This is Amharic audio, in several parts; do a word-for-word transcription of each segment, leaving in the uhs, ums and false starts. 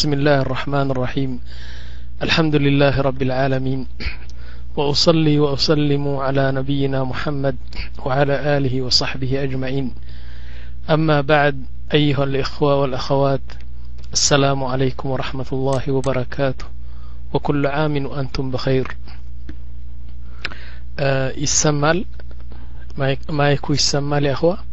بسم الله الرحمن الرحيم الحمد لله رب العالمين وأصلي وأسلم على نبينا محمد وعلى آله وصحبه أجمعين أما بعد أيها الإخوة والأخوات السلام عليكم ورحمة الله وبركاته وكل عام وأنتم بخير. أه يسمال ما يكون يسمال يا أخوة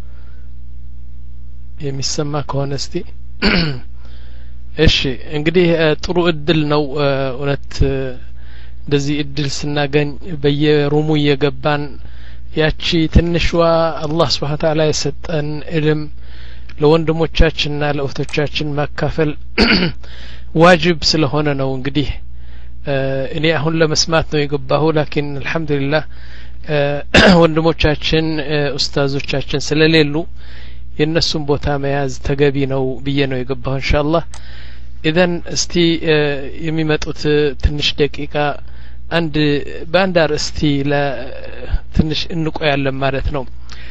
يسمى كونستي እሺ እንግዲህ ጥሩ እድል ነው እውነት እንደዚህ እድል ስናገኝ በየሩሙ እየገባን ያቺ ትንሽዋ አላህ Subhanahu Ta'ala የሰጠን ዕልም ለወንድሞቻችንና ለእህቶቻችን ማካፈል ዋጅብ ስለሆነ ነው። እንግዲህ እኔ አሁን ለመስማት ነው የገባሁ ላኪን አልহামዱሊላህ ወንድሞቻችን ኡስታዞቻችን ስለሌሉ የነሱን ቦታ መያዝ ተገቢ ነው ብዬ ነው የገባሁ ኢንሻአላህ። ኢዘን እስቲ የሚመጡት ትንሽ ደቂቃ አንድ ባንዳር እስቲ ለትንሽ እንቆያለን ማለት ነው።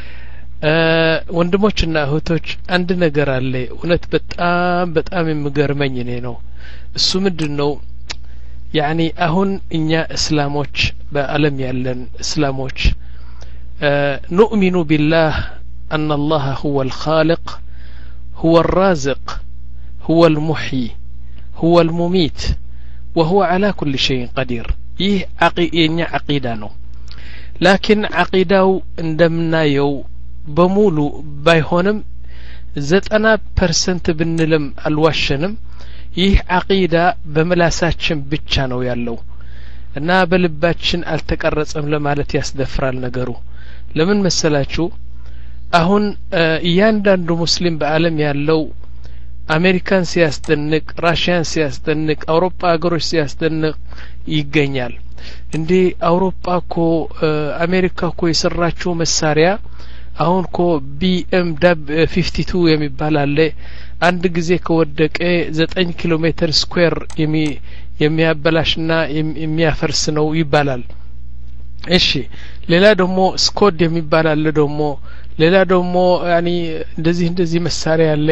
ወንድሞችና እህቶች አንድ ነገር አለ እውነት በጣም በጣም የሚገርመኝ እኔ ነው። እሱ ምንድነው ያኒ አሁን እኛ እስላሞች በአለም ያለን እስላሞች نؤمن بالله أن الله هو الخالق هو الرازق هو المحيي هو المميت وهو على كل شيء قدير. يه عقيدة عقيدانو لكن عقيداو عندما يو بمولو بايهونم زتنا برسنت بنلم الواشنم يه عقيدة بملاساتشن بتشانو يالو እና በልባችን አልተቀረጸም ለማለት ያስደፍራል ነገሩ። ለምን መሰላችሁ? አሁን እያንዳንዱ ሙስሊም በአለም ያለው አሜሪካን ሲያስደንቅ፣ ራሽያን ሲያስደንቅ፣ አውሮፓ ሀገሮች ሲያስደንቅ ይገኛል። እንዴ አውሮፓ እኮ አሜሪካ እኮ የሰራችው መሳሪያ አሁን እኮ ቢኤም ደብሊው ፊፍቲ ቱ የሚባል አለ አንድ ጊዜ ከወደቀ ዘጠኝ ኪሎ ሜትር ስኩዌር የሚ የሚያበላሽና የሚያፈርስ ነው ይባላል። እሺ ሌላ ደግሞ ስኮድ የሚባል አለ ደግሞ ሌላ ደግሞ ያኒ እንደዚህ እንደዚህ መሳሪያ አለ።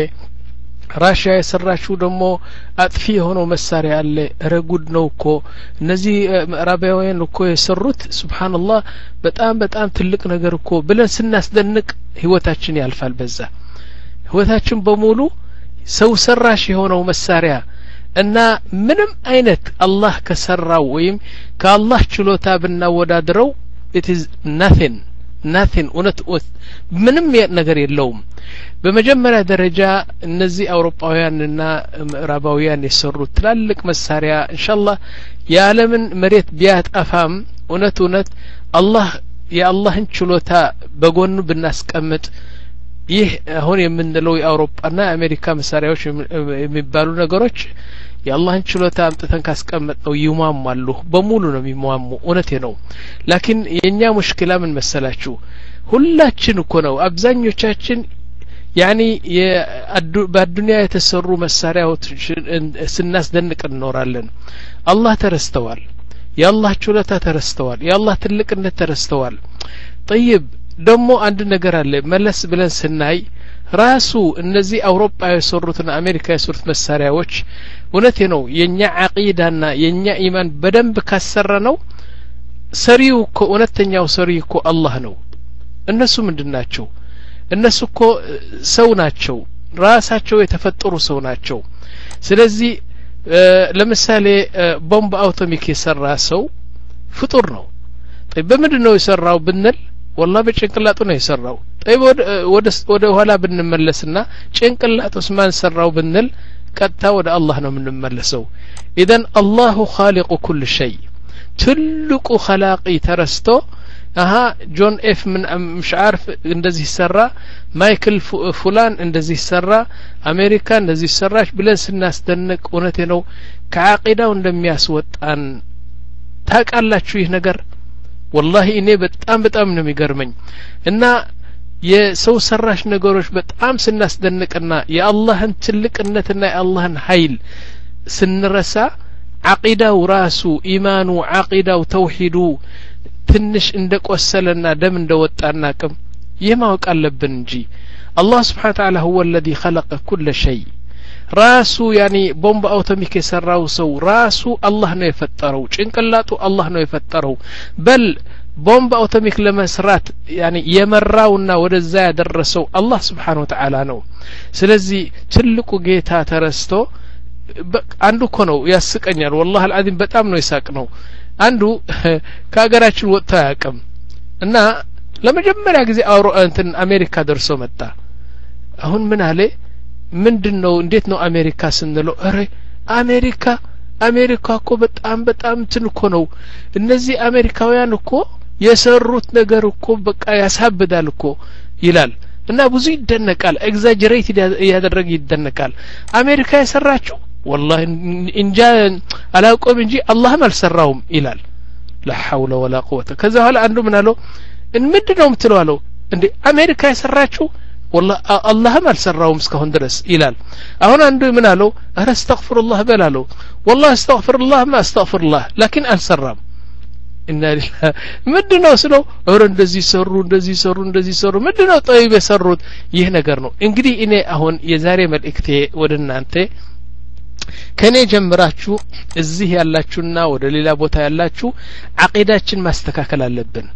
ራሽያ የሰራችው ደግሞ አጥፊ የሆነው መሳሪያ አለ። ረጉድ ነው እኮ እነዚህ ምዕራባውያን እኮ የሰሩት ሱብሃንአላህ በጣም በጣም ትልቅ ነገር እኮ ብለን ስናስደንቅ ህይወታችን ያልፋል። በዛ ህይወታችን በሙሉ ሰው ሰራሽ የሆነው መሳሪያ እና ምንም አይነት አላህ ከሰራው ወይም ከአላህ ችሎታ ብናወዳድረው it is nothing nothing እውነት ምንም ነገር የለውም። በመጀመሪያ ደረጃ እነዚህ አውሮፓውያንና ምዕራባውያን የሰሩት ትላልቅ መሳሪያ ኢንሻአላህ የዓለምን መሬት ቢያጠፋም እውነት እውነት አላህ የአላህን ችሎታ በጎኑ ብናስቀምጥ ይህ አሁን የምንለው የአውሮፓና የአሜሪካ መሳሪያዎች የሚባሉ ነገሮች የአላህን ችሎታ አምጥተን ካስቀመጥነው ይሟሟሉ በሙሉ ነው የሚሟሙ። እውነቴ ነው። ላኪን የኛ ሙሽኪላ ምን መሰላችሁ? ሁላችን እኮ ነው አብዛኞቻችን ያኒ በአዱንያ የተሰሩ መሳሪያዎች ስናስደንቅ እንኖራለን። አላህ ተረስተዋል። የአላህ ችሎታ ተረስተዋል። የአላህ ትልቅነት ተረስተዋል። طيب ደግሞ አንድ ነገር አለ መለስ ብለን ስናይ ራሱ እነዚህ አውሮፓ የሰሩትና አሜሪካ የሰሩት መሳሪያዎች እውነቴ ነው የኛ አቂዳና የኛ ኢማን በደንብ ካሰራ ነው ሰሪው እኮ እውነተኛው ሰሪው እኮ አላህ ነው። እነሱ ምንድናቸው? እነሱ እኮ ሰው ናቸው። ራሳቸው የተፈጠሩ ሰው ናቸው። ስለዚህ ለምሳሌ ቦምብ አውቶሚክ የሰራ ሰው ፍጡር ነው። طيب በምንድነው የሰራው ብንል والله በጭንቅላቱ ነው የሰራው። طيب ወደ ወደ ኋላ ብንመለስና ጭንቅላቱስ ማን ሰራው ብንል ቀጥታ ወደ አላህ ነው የምንመለሰው። اذا الله خالق كل شيء ትልቁ خلاقي ተረስቶ አሃ ጆን ኤፍ ምን مش عارف እንደዚህ ሰራ ማይክል ፉላን እንደዚህ ሰራ አሜሪካ እንደዚህ ሰራች ብለን ስናስደንቅ እውነቴ ነው ከአቂዳው እንደሚያስወጣን ታውቃላችሁ ይህ ነገር። والله እኔ በጣም በጣም ነው የሚገርመኝ እና የሰው ሰራሽ ነገሮች በጣም ስናስደንቅና የአላህን ትልቅነትና የአላህን ኃይል ስንረሳ አቂዳው ራሱ ኢማኑ አቂዳው ተውሂዱ ትንሽ እንደቆሰለና ደም እንደወጣና ቅም ይህ ማወቅ አለብን እንጂ الله سبحانه وتعالى هو الذي خلق كل شيء ራሱ ያኒ ቦምብ አውቶሚክ የሰራው ሰው ራሱ አላህ ነው የፈጠረው ጭንቅላቱ አላህ ነው የፈጠረው በል ቦምብ አውቶሚክ ለመስራት ያኒ የመራውና ወደዛ ያደረሰው አላህ Subhanahu Wa Ta'ala ነው ስለዚህ ትልቁ ጌታ ተረስቶ አንዱ እኮ ነው ያስቀኛል والله العظيم በጣም ነው ይሳቅ ነው አንዱ ከሀገራችን ወጣ ያቀም እና ለመጀመሪያ ጊዜ አውሮ እንትን አሜሪካ ደርሶ መጣ አሁን ምን አለ ምንድነው እንዴት ነው አሜሪካ ስንለው አረ አሜሪካ አሜሪካ እኮ በጣም በጣም እንትን እኮ ነው እነዚህ አሜሪካውያን እኮ የሰሩት ነገር እኮ በቃ ያሳብዳል እኮ ይላል እና ብዙ ይደነቃል ኤግዛጀሬት ያደረገ ይደነቃል አሜሪካ የሰራችው والله እንጃ አላቆም እንጂ አላህም አልሰራውም ይላል لا حول ولا قوه ከዛ ኋላ አንዱ ምን አለው ምንድነው የምትለው አለው እንዴ አሜሪካ የሰራችው والله አላህም አልሰራውም እስካሁን ድረስ ይላል አሁን አንዱ ምን አለው አረ استغفرالله በላለው والله استغفرالله ما استغفرالله لكن አልሰራም እና ምንድነው ስለው አረ እንደዚህ ሰሩ እንደዚህ ሰሩ እንደዚህ ሰሩ ምንድነው ጠይብ የሰሩት ይህ ነገር ነው እንግዲህ እኔ አሁን የዛሬ መልእክቴ ወደናንተ ከኔ ጀምራችሁ እዚህ ያላችሁና ወደ ሌላ ቦታ ያላችሁ አቂዳችን ማስተካከል አለብን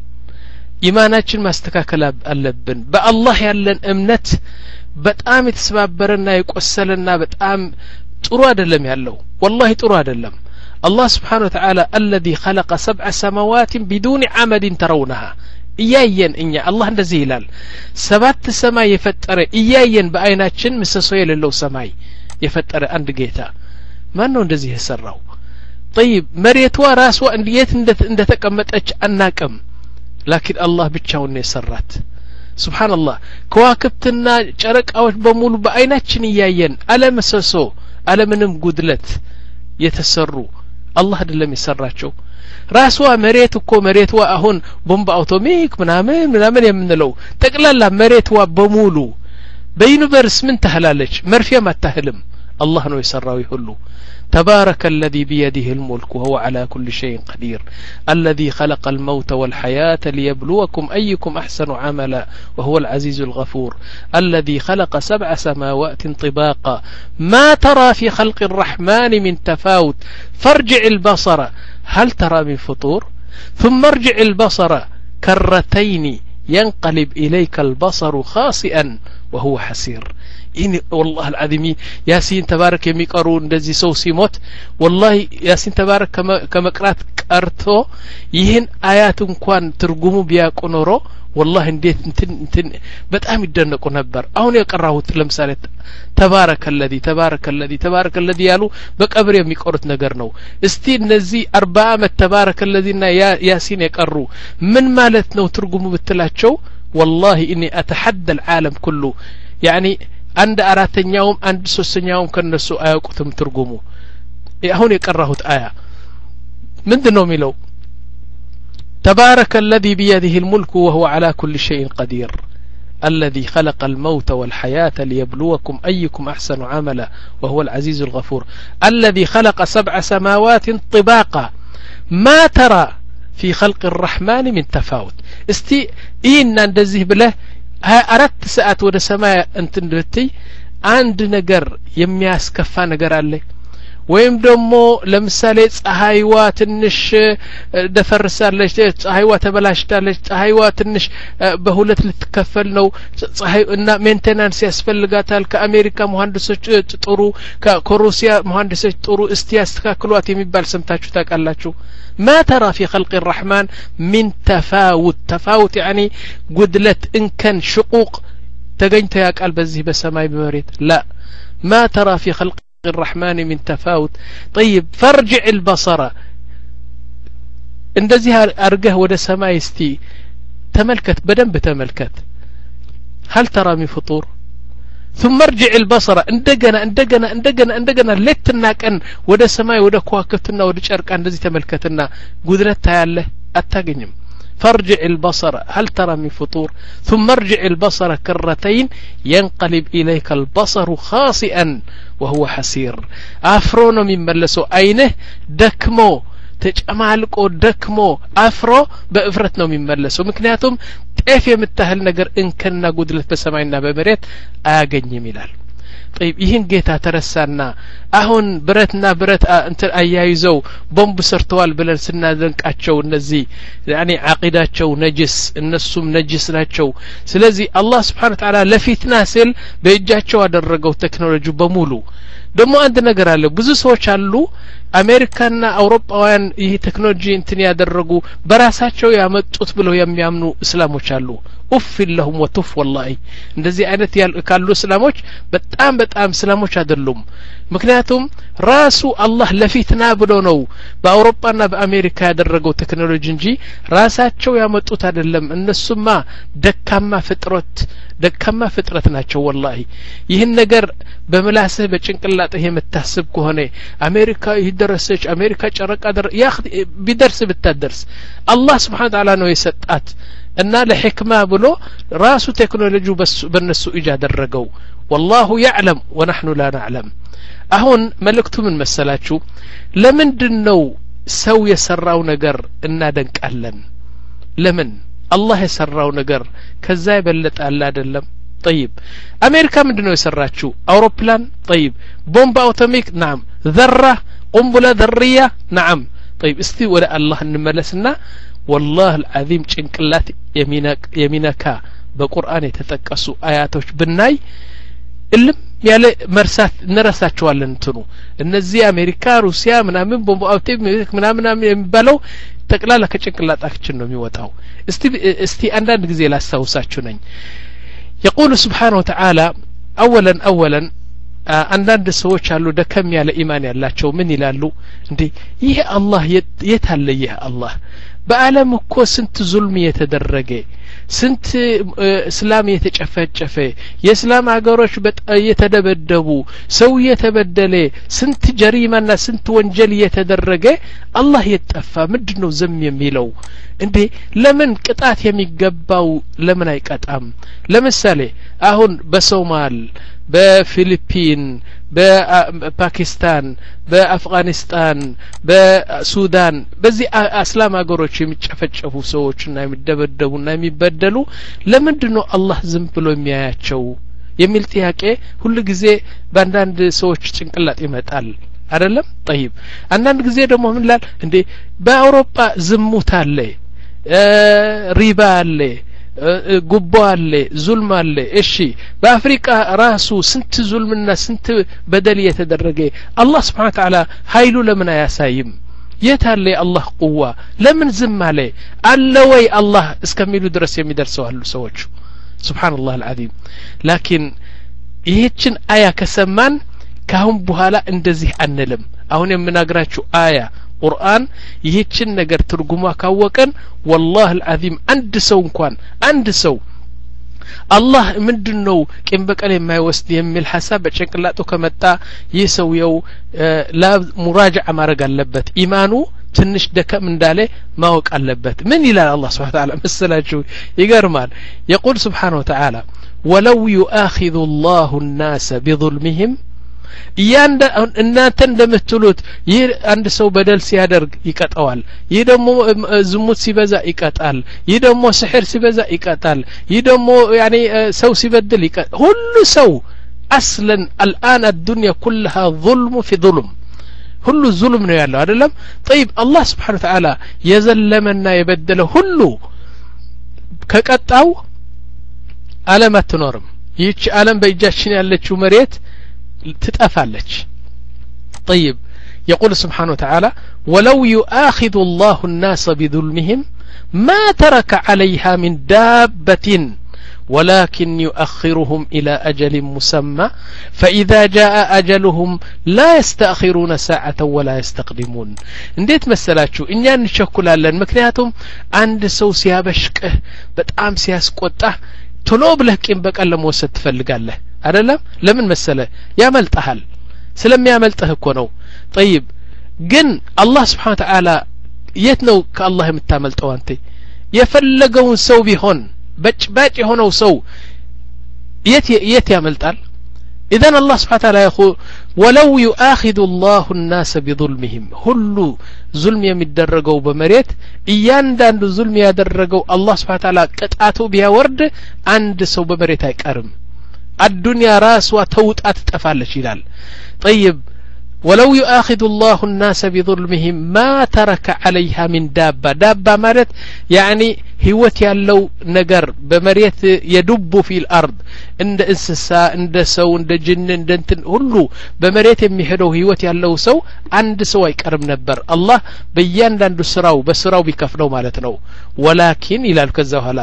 ኢማናችን ማስተካከል አለብን በአላህ ያለን እምነት በጣም የተሰባበረና የቆሰለና በጣም ጥሩ አይደለም ያለው والله ጥሩ አይደለም الله سبحانه وتعالى الذي خلق سبع سماوات بدون عمد ترونها እያየን እኛ አላህ እንደዚህ ይላል ሰባት ሰማይ የፈጠረ እያየን በአይናችን ምሰሶ የሌለው ሰማይ የፈጠረ አንድ ጌታ ማን ነው እንደዚህ የሰራው طيب መሬቷ ራስዋ እንዴት እንደተቀመጠች አናቀም لكن الله ብቻውን ነው የሰራት سبحان الله ከዋክብትና ጨረቃዎች በሙሉ በአይናችን እያየን አለመሰሶ አለምንም ጉድለት የተሰሩ አላህ አይደለም የሰራቸው ራስዋ መሬት እኮ መሬትዋ አሁን ቦምብ አውቶሚክ ምናምን ምናምን የምንለው ጠቅላላ መሬትዋ በሙሉ በዩኒቨርስ ምን ታህላለች መርፊያ ማታህልም الله ነው የሰራው ይሁሉ تبارك الذي بيده الملك وهو على كل شيء قدير الذي خلق الموت والحياة ليبلوكم أيكم أحسن عملا وهو العزيز الغفور الذي خلق سبع سماوات طباقا ما ترى في خلق الرحمن من تفاوت فارجع البصر هل ترى من فطور ثم ارجع البصر كرتين ينقلب إليك البصر خاسئا وهو حسير إني والله العظيم ياسين تبارك يميقروا እንደዚህ ሰው ሲሞት والله ياسين تبارك كما قرات ቀርቶ ይህን አያት እንኳን ትርጉሙ ቢያውቁ ኖሮ والله እንዴት እንትን እንትን በጣም ይደነቁ ነበር አሁን የቀራሁት ለምሳሌ تبارك الذي تبارك الذي تبارك الذي ያሉ በቀብር የሚቆሩት ነገር ነው እስቲ እነዚህ አርባ አመት تبارك الذي እና ያሲን የቀሩ ምን ማለት ነው ትርጉሙ ብትላቸው والله اني اتحدى العالم كله يعني አንድ አራተኛውም አንድ ሶስተኛውም ከነሱ አያውቁትም ትርጉሙ አሁን የቀራሁት አያ ምንድነው የሚለው تبارك الذي بيده الملك وهو على كل شيء قدير الذي خلق الموت والحياة ليبلوكم أيكم أحسن عملا وهو العزيز الغفور الذي خلق سبع سماوات طباقا ما ترى في خلق الرحمن من تفاوت استي إينا ندزيه بله አራት ሰዓት ወደ ሰማይ እንትን ብትይ አንድ ነገር የሚያስከፋ ነገር አለ ወይም ደግሞ ለምሳሌ ፀሐይዋ ትንሽ ደፈርሳለች ፀሐይዋ ተበላሽታለች ፀሐይዋ ትንሽ በሁለት ልትከፈል ነው ፀሐይ እና ሜንቴናንስ ያስፈልጋታል ከአሜሪካ መሐንዲሶች ጥሩ ከሩሲያ መሐንዲሶች ጥሩ እስቲ ያስተካክሏት የሚባል ሰምታችሁ ታውቃላችሁ ما ترى في خلق الرحمن من تفاوت تفاوت يعني قدلت إن كان شقوق تجنت يا قال بزي بسماي بمريت لا ما ترى في خلق الرحمن من تفاوت طيب فارجع البصر እንደዚህ አርገህ ወደ ሰማይ እስቲ ተመልከት በደንብ ተመልከት هل ترى من فطور ثم ارجع البصر እንደገና እንደገና እንደገና እንደገና ለትና ቀን ወደ ሰማይ ወደ ከዋክብትና ወደ ጨርቃ እንደዚህ ተመልከትና ጉድለት ታያለህ አታገኝም فارجع البصر هل ترى من فطور ثم ارجع البصر كرتين ينقلب إليك البصر خاسئا وهو حسير أفرونو من ملسو أينه دكمو ተጨማልቆ ደክሞ አፍሮ በእፍረት ነው የሚመለሰው ምክንያቱም ጤፍ የምታህል ነገር እንከና ጉድለት በሰማይና በመሬት አያገኝም ይላል طيب ይህን ጌታ ተረሳና አሁን ብረትና ብረት እንትን አያይዘው ቦምብ ሰርተዋል ብለን ስናደንቃቸው እነዚህ ያኒ አቂዳቸው ነጅስ እነሱም ነጅስ ናቸው ስለዚህ አላህ Subhanahu Wa Ta'ala ለፊትና ሲል በእጃቸው አደረገው ቴክኖሎጂ በሙሉ ደሞ አንድ ነገር አለ ብዙ ሰዎች አሉ አሜሪካና አውሮፓውያን ይሄ ቴክኖሎጂ እንትን ያደረጉ በራሳቸው ያመጡት ብለው የሚያምኑ እስላሞች አሉ ኡፍ ለሁም ወቱፍ والله እንደዚህ አይነት ያሉ እስላሞች በጣም በጣም እስላሞች አይደሉም ምክንያቱም ራሱ አላህ ለፊትና ብሎ ነው በአውሮፓና በአሜሪካ ያደረገው ቴክኖሎጂ እንጂ ራሳቸው ያመጡት አይደለም እነሱማ ደካማ ፍጥረት ደካማ ፍጥረት ናቸው والله ይህን ነገር በመላስህ በጭንቅላትህ የምታስብ ከሆነ አሜሪካ ይደረሰች አሜሪካ ጨረቃ ደር ያ ቢደርስ ብታደርስ አላህ Subhanahu Wa Ta'ala ነው የሰጣት እና ለሕክማ ብሎ ራሱ ቴክኖሎጂ በነሱ እጅ አደረገው والله يعلم ونحن لا نعلم አሁን መልእክቱ ምን መሰላችሁ ለምንድነው ሰው የሰራው ነገር እናደንቃለን ለምን አላህ የሰራው ነገር ከዛ ይበልጥ አለ አይደለም طيب አሜሪካ ምንድነው የሰራችው አውሮፕላን طيب ቦምባ አቶሚክ نعم ذره قنبله ذريه نعم طيب እስቲ ወደ አላህ እንመለስና والله العظيم ጭንቅላት የሚነክ የሚነካ በቁርአን የተጠቀሱ አያቶች ብናይ እልም ያለ መርሳት እንረሳቸዋለን እንትኑ እነዚህ አሜሪካ ሩሲያ ምናምን ቦምብ አቶሚክ ምናምን የሚባለው ተቅላላ ከጭንቅላታችን ነው የሚወጣው እስቲ እስቲ አንዳንድ ጊዜ ላስታውሳችሁ ነኝ يقول سبحانه وتعالى اولا اولا አንዳንድ ሰዎች አሉ ደከም ያለ ኢማን ያላቸው ምን ይላሉ እንዴ ይሄ አላህ የታለ ይሄ አላህ በአለም እኮ ስንት ዙልም የተደረገ ስንት እስላም የተጨፈጨፈ የእስላም ሀገሮች የተደበደቡ ሰው የተበደለ ስንት ጀሪማና ስንት ወንጀል የተደረገ አላህ የጠፋ ምንድነው ዝም የሚለው እንዴ ለምን ቅጣት የሚገባው ለምን አይቀጣም ለምሳሌ አሁን በሶማል በፊሊፒን በፓኪስታን በአፍጋኒስታን በሱዳን በዚህ እስላም ሀገሮች የሚጨፈጨፉ ሰዎችና የሚደበደቡና የሚበደሉ ለምንድነው አላህ ዝም ብሎ የሚያያቸው የሚል ጥያቄ ሁሉ ጊዜ በአንዳንድ ሰዎች ጭንቅላት ይመጣል አይደለም طيب አንዳንድ ጊዜ ደግሞ ምን ይላል እንዴ በአውሮፓ ዝሙት አለ ሪባ አለ ጉቦ አለ ዙልም አለ እሺ በአፍሪካ ራሱ ስንት ዙልምና ስንት በደል የተደረገ አላህ Subhanahu Wa Ta'ala ኃይሉ ለምን አያሳይም የታለ አላህ ቁዋ ለምን ዝም አለ አለ ወይ አላህ እስከሚሉ ድረስ የሚደርሰው አሉ ሰዎች ሱብሃንአላህ አልዓዚም ላኪን ይህችን አያ ከሰማን ካሁን በኋላ እንደዚህ አንልም አሁን የምናግራችሁ አያ ቁርአን ይህችን ነገር ትርጉማ ካወቀን والله العظيم አንድ ሰው እንኳን አንድ ሰው አላህ ምንድነው ቂም በቀል የማይወስድ የሚል ሐሳብ በጭንቅላቱ ከመጣ ይህ ሰውየው ላ ሙራጃዓ ማድረግ አለበት ኢማኑ ትንሽ ደከም እንዳለ ማወቅ አለበት ምን ይላል አላህ Subhanahu Wa Ta'ala መሰላችሁ ይገርማል يقول سبحانه وتعالى ولو يؤاخذ الله الناس بظلمهم ያንደ እናንተ እንደምትሉት ይህ አንድ ሰው በደል ሲያደርግ ይቀጣዋል ይህ ደግሞ ዝሙት ሲበዛ ይቀጣል ይህ ደግሞ ስሕር ሲበዛ ይቀጣል ይህ ደግሞ ያኒ ሰው ሲበድል ይቀጣል ሁሉ ሰው اصلا الان الدنيا كلها ظلم في ظلم ሁሉ ዙልም ነው ያለው አይደለም طيب الله سبحانه وتعالى የዘለመና የበደለ ሁሉ ከቀጣው ዓለም አትኖርም ይህች ዓለም በእጃችን ያለችው መሬት تتأفلج طيب يقول سبحانه وتعالى ولو يؤاخذ الله الناس بظلمهم ما ترك عليها من دابة ولكن يؤخرهم إلى أجل مسمى فإذا جاء أجلهم لا يستأخرون ساعة ولا يستقدمون انديت مسلاتشو إنيا نشكلا لن مكنياتهم عند سو سيابشكه بتعام سياسكوته تلوب لكن بك ألا موسد تفلق አይደለም ለምን መሰለ ያመልጣል ስለሚያመልጥህ እኮ ነው طيب ግን አላህ Subhanahu Wa Ta'ala የት ነው ከአላህ የምታመልጠው አንተ የፈለገውን ሰው ቢሆን በጭባጭ የሆነው ሰው የት የት ያመልጣል اذا الله سبحانه وتعالى يقول ولو يؤاخذ الله الناس بظلمهم ሁሉ ዙልም የሚደረገው በመሬት እያንዳንዱ ዙልም ያደረገው አላህ Subhanahu Wa Ta'ala ቅጣቱ ቢያወርድ አንድ ሰው በመሬት አይቀርም الدنيا راسوا توطات تطفالش ይላል طيب ولو يؤاخذ الله الناس بظلمهم ما ترك عليها من دابة دابة ማለት يعني ህይወት ያለው ነገር በመሬት የዱቡ في الارض እንደ እንስሳ እንደ ሰው እንደ ጅን እንደ እንትን ሁሉ በመሬት የሚሄደው ህይወት ያለው ሰው አንድ ሰው አይቀርም ነበር አላህ በእያንዳንዱ ስራው በስራው ቢከፍለው ማለት ነው ولكن ይላል ከዛ በኋላ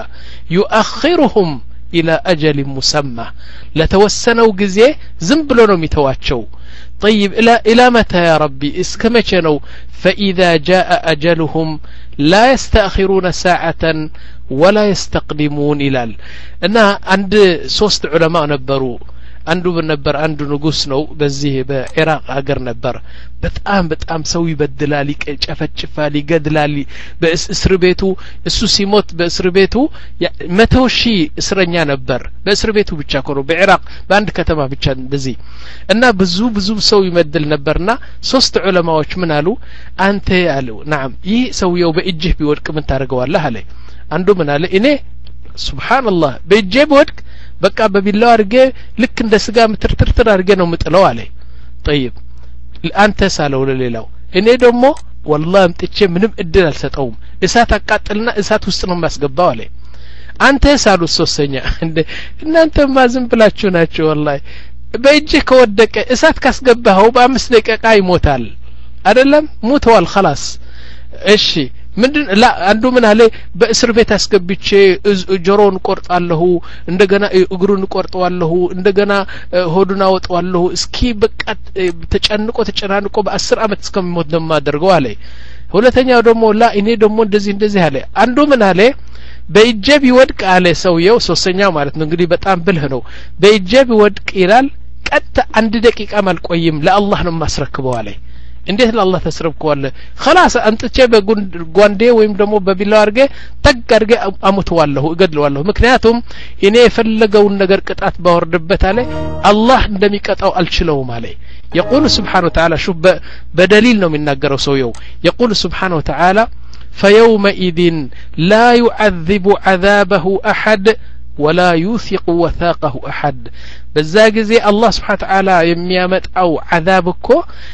يؤخرهم الى اجل مسمى ለተወሰነው ጊዜ ዝም ብሎ ነው የሚተዋቸው طيب الى الى متى يا ربي اسكمچنو فاذا جاء اجلهم لا يستأخرون ساعة ولا يستقدمون ይላል እና አንድ ሶስት ዑለማ ነበሩ አንዱ ነበር አንዱ ንጉስ ነው በዚህ በኢራቅ ሀገር ነበር በጣም በጣም ሰው ይበድላል ይጨፈጭፋል ይገድላል በእስር ቤቱ እሱ ሲሞት በእስር ቤቱ መቶ ሺህ እስረኛ ነበር በእስር ቤቱ ብቻ ኮሮ በኢራቅ በአንድ ከተማ ብቻ እንደዚህ እና ብዙ ብዙ ሰው ይመድል ነበርና ሶስት ዑለማዎች ምን አሉ አንተ አሉ نعم ይህ ሰውየው በእጅህ ቢወድቅ ምን ታደርገዋለህ አለ አንዱ ምን አለ እኔ ሱብሃንአላህ በእጄ ቢወድቅ በቃ በቢላው አርገ ልክ እንደ ስጋ ምትርትርትር አርገ ነው ምጥለው አለ طيب አንተ ሳለው ለሌላው እኔ ደግሞ والله አምጥቼ ምንም እድል አልሰጠውም እሳት አቃጥልና እሳት ውስጥ ነው ማስገባው አለ አንተ ሳሉ ሶስተኛ እናንተ ማዝም ብላችሁ ናችሁ والله በእጅ ከወደቀ እሳት ካስገባው በአምስት ደቂቃ ይሞታል አይደለም ሞተዋል خلاص እሺ ምንድን ላ አንዱ ምን አለ በእስር ቤት አስገብቼ ጆሮን ቆርጣለሁ እንደገና እግሩን ቆርጣለሁ እንደገና ሆዱን አወጣለሁ እስኪ በቃ ተጨንቆ ተጨናንቆ በ10 አመት እስከሚሞት ደማ አድርገው አለ ሁለተኛው ደግሞ ላ እኔ ደግሞ እንደዚህ እንደዚህ አለ አንዱ ምን አለ በእጄ ቢወድቅ አለ ሰውየው ሶስተኛው ማለት ነው እንግዲህ በጣም ብልህ ነው በእጄ ቢወድቅ ይላል ቀጥ አንድ ደቂቃ ማልቆይም ለአላህ ነው ማስረክበው አለ እንዴት ለአላህ ተስረብከዋለ خلاص አንጥቼ በጓንዴ ወይም ደግሞ በቢላው አርገ ተግ አርገ አሙተዋለሁ እገድለዋለሁ ምክንያቱም እኔ የፈለገውን ነገር ቅጣት ባወርድበት አለ አላህ እንደሚቀጣው አልችለውም አለ يقول سبحانه وتعالى شوف بدليل ነው የሚናገረው ሰውየው يقول سبحانه وتعالى فيومئذ لا يعذب عذابه أحد ولا يوثق وثاقه أحد በዛ ጊዜ አላህ Subhanahu Wa Ta'ala የሚያመጣው عذاب እኮ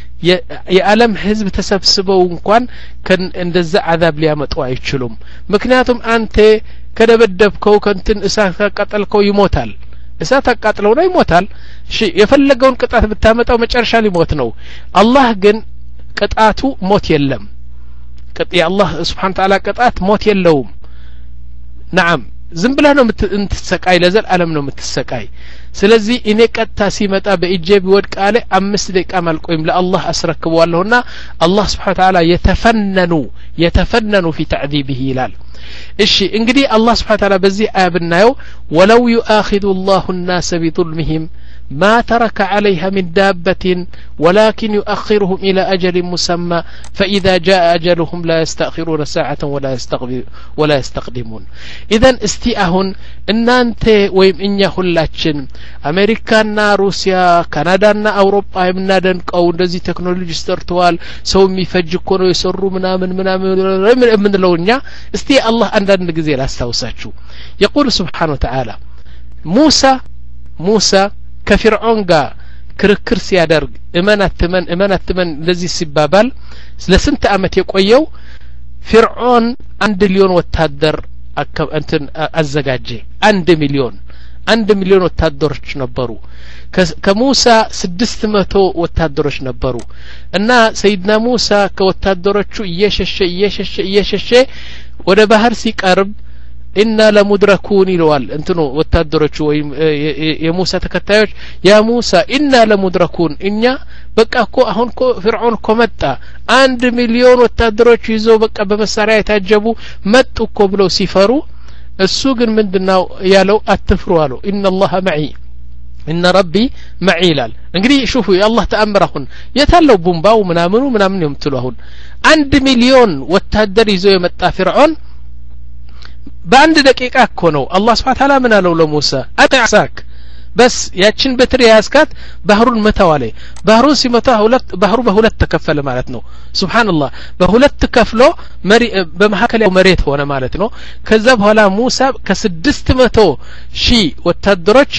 የዓለም ህዝብ ተሰብስበው እንኳን እንደዛ عذاب ሊያመጡ አይችሉም ምክንያቱም አንተ ከደበደብከው ከንትን እሳት አቃጠልከው ይሞታል እሳት አቃጥለው ነው ይሞታል እሺ የፈለገውን ቅጣት ብታመጣው መጨረሻ ሊሞት ነው አላህ ግን ቅጣቱ ሞት የለም የአላህ Subhanahu Wa Ta'ala ቅጣት ሞት የለውም نعم ዝም ብለህ ነው የምትሰቃይ ለዘል ዓለም ነው የምትሰቃይ ስለዚህ እኔ ቀጣ ሲመጣ በእጄ ቢወድቅ አለ አምስት ደቂቃ ማልቆይም ለአላህ አስረክበዋለሁና አላህ Subhanahu Wa Ta'ala የተፈነኑ የተፈነኑ في تعذيبه ይላል እሺ እንግዲህ አላህ Subhanahu Wa Ta'ala በዚህ አያብናየው ولو يؤاخذ الله الناس بظلمهم ما ترك عليها من دابة ولكن يؤخرهم إلى أجل مسمى فإذا جاء أجلهم لا يستأخرون ساعة ولا ولا يستقدمون إذن استئهن إن أنت ويم إن يخلاتشن أمريكانا روسيا كندا أوروبا من دنك أو نزي تكنولوجي استرتوال سو ميفجكونو يسروا منامن منامن من لونيا استي الله أندن نجزيل أستوساتشو يقول سبحانه وتعالى موسى موسى ከፍርዖን ጋር ክርክር ሲያደርግ እመናት ተመን እመናት ተመን ለዚህ ሲባባል ለስንት አመት የቆየው ፍርዖን አንድ ሚሊዮን ወታደር እንትን አዘጋጀ አንድ ሚሊዮን አንድ ሚሊዮን ወታደሮች ነበሩ ከሙሳ ስድስት መቶ ወታደሮች ነበሩ እና ሰይድና ሙሳ ከወታደሮቹ እየሸሸ እየሸሸ እየሸሸ ወደ ባህር ሲቀርብ ኢና ለሙድረኩን ይለዋል እንትኑ ወታደሮቹ ወይ የሙሳ ተከታዮች ያ ሙሳ ኢና ለሙድረኩን እኛ በቃ እኮ አሁን እኮ ፍርዖን እኮ መጣ አንድ ሚሊዮን ወታደሮች ይዞ በቃ በመሳሪያ የታጀቡ መጡ እኮ ብለው ሲፈሩ እሱ ግን ምንድነው ያለው አትፍሩ አለው ኢነላህ መዒ ኢነ ረቢ መዒ ይላል እንግዲህ ሹፉ የአላህ ተአምራሁን የታለው ቡምባው ምናምኑ ምናምን የምትሉ አሁን አንድ ሚሊዮን ወታደር ይዞ የመጣ ፍርዖን በአንድ ደቂቃ እኮ ነው አላህ Subhanahu Wa Ta'ala ምን አለው ለሙሳ አጥዕሳክ بس ያችን በትር ያስካት ባህሩን መታዋለ ባህሩን ሲመታ ሁለት ባህሩ በሁለት ተከፈለ ማለት ነው ሱብሃንአላህ በሁለት ተከፍሎ መሪ በመሐከለ መሬት ሆነ ማለት ነው ከዛ በኋላ ሙሳ ከ600 ሺህ ወታደሮች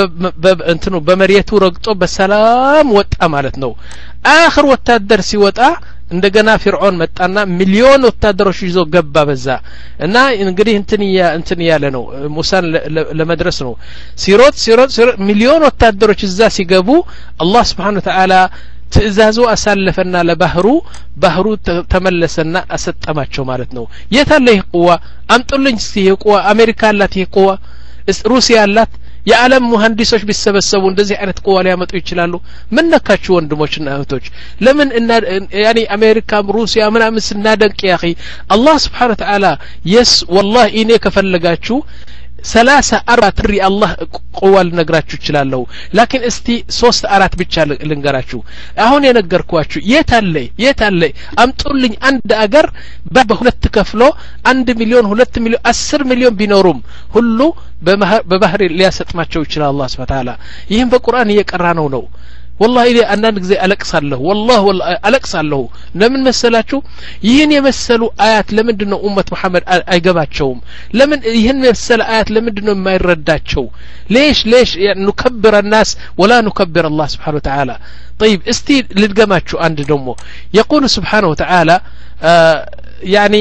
በእንትኑ በመሬቱ ረግጦ በሰላም ወጣ ማለት ነው አخر ወታደር ሲወጣ እንደገና ፍርዖን መጣና ሚሊዮን ወታደሮች ይዞ ገባ በዛ እና እንግዲህ እንትን ያ እንትን ያለ ነው ሙሳን ለመድረስ ነው ሲሮጥ ሲሮጥ ሚሊዮን ወታደሮች እዛ ሲገቡ አላህ Subhanahu Wa Ta'ala ትእዛዙ አሳለፈና ለባህሩ ባህሩ ተመለሰና አሰጠማቸው ማለት ነው የታለ ይቆዋ አምጡልኝ እስቲ ይቆዋ አሜሪካ አላት ይቆዋ ሩሲያ አላት የዓለም መሐንዲሶች ቢሰበሰቡ እንደዚህ አይነት ቆዋ ሊያመጡ ይችላሉ ምን ነካችሁ ወንድሞችና እህቶች ለምን እና ያኒ አሜሪካ ሩሲያ ምናምን ስናደንቅ ያኺ አላህ Subhanahu Wa Ta'ala yes والله እኔ ከፈለጋችሁ ثلاثة أربعة تري الله قوال نقراتشو تشلالو لكن استي صوست أرات بيتشال لنقراتشو أهون ينقركواتشو يتالي يتالي أم تقولين عند أقر باب هلت كفلو عند مليون هلت مليون أسر مليون بنورم هلو ببهر لياسة ما تشو تشلال الله سبحانه وتعالى يهم بقرآن يكرانو نو والله إذا أنا نجزي ألقص له والله والله ألقص له لمن مسلاتشو يهن يمسلوا آيات لمن دنا أمة محمد أيجاباتشوم لمن يهن يمسل آيات لمن دنا ما يرداتشو ليش ليش يعني نكبر الناس ولا نكبر الله سبحانه وتعالى طيب استي للجماتشو عند دمه يقول سبحانه وتعالى آه يعني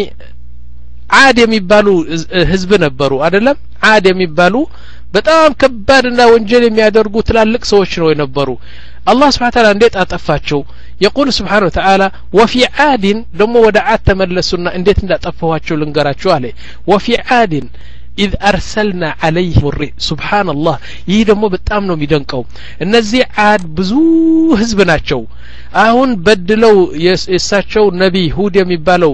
عاد يميبالو حزب نبرو أدلم عاد يميبالو በጣም ከባድና ወንጀል የሚያደርጉ ትላልቅ ሰዎች ነው የነበሩ الله سبحانه وتعالى እንዴት አጠፋቸው يقول سبحانه وتعالى وفي عاد ደሞ ወደ عاد ተመለሱና እንዴት እንዳጠፋዋቸው ልንገራችሁ አለ وفي عاد إذ أرسلنا عليهم الريح سبحان الله ይህ ደሞ በጣም ነው የሚደንቀው እነዚህ عاد ብዙ ህዝብ ናቸው አሁን በድለው የሳቸው ነብይ ሁድ የሚባለው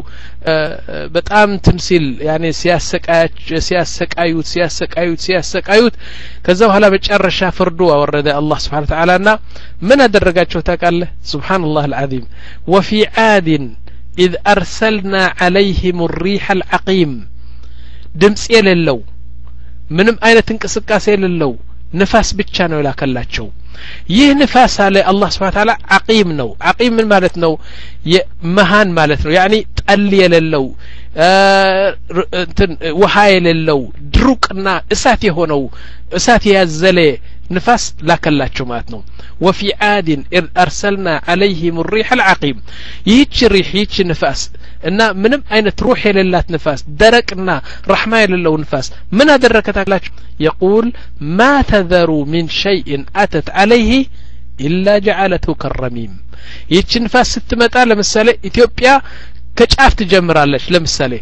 በጣም ትንሲል ያኔ ሲያሰቃያች ሲያሰቃዩት ሲያሰቃዩት ሲያሰቃዩት ከዛ በኋላ መጨረሻ ፍርዱ አወረደ አላህ Subhanahu Wa Ta'ala ና ምን አደረጋቸው ታውቃለህ Subhanallah العظيم وفي عاد إذ أرسلنا عليهم الريح العقيم ድምጽ የሌለው ምንም አይነት እንቅስቃሴ የሌለው ንፋስ ብቻ ነው ያላከላቸው ይህ ንፋስ አለ አላህ Subhanahu Wa Ta'ala عقيم ነው عقيم ምን ማለት ነው የመሃን ማለት ነው ያኒ ጠል የሌለው እንትን ውሃ የሌለው ድሩቅና እሳት የሆነው እሳት ያዘለ ንፋስ ላከላቸው ማለት ነው وفي عاد إذ أرسلنا عليهم الريح العقيم ይህች ሪህ ይህች ንፋስ እና ምንም አይነት ሩህ የሌላት ንፋስ ደረቅና ረህማ የሌለው ንፋስ ምን አደረከታላችሁ يقول ما تذروا من شيء أتت عليه إلا جعلته كالرميم ይህች ንፋስ ስትመጣ ለምሳሌ ኢትዮጵያ ከጫፍ ትጀምራለች ለምሳሌ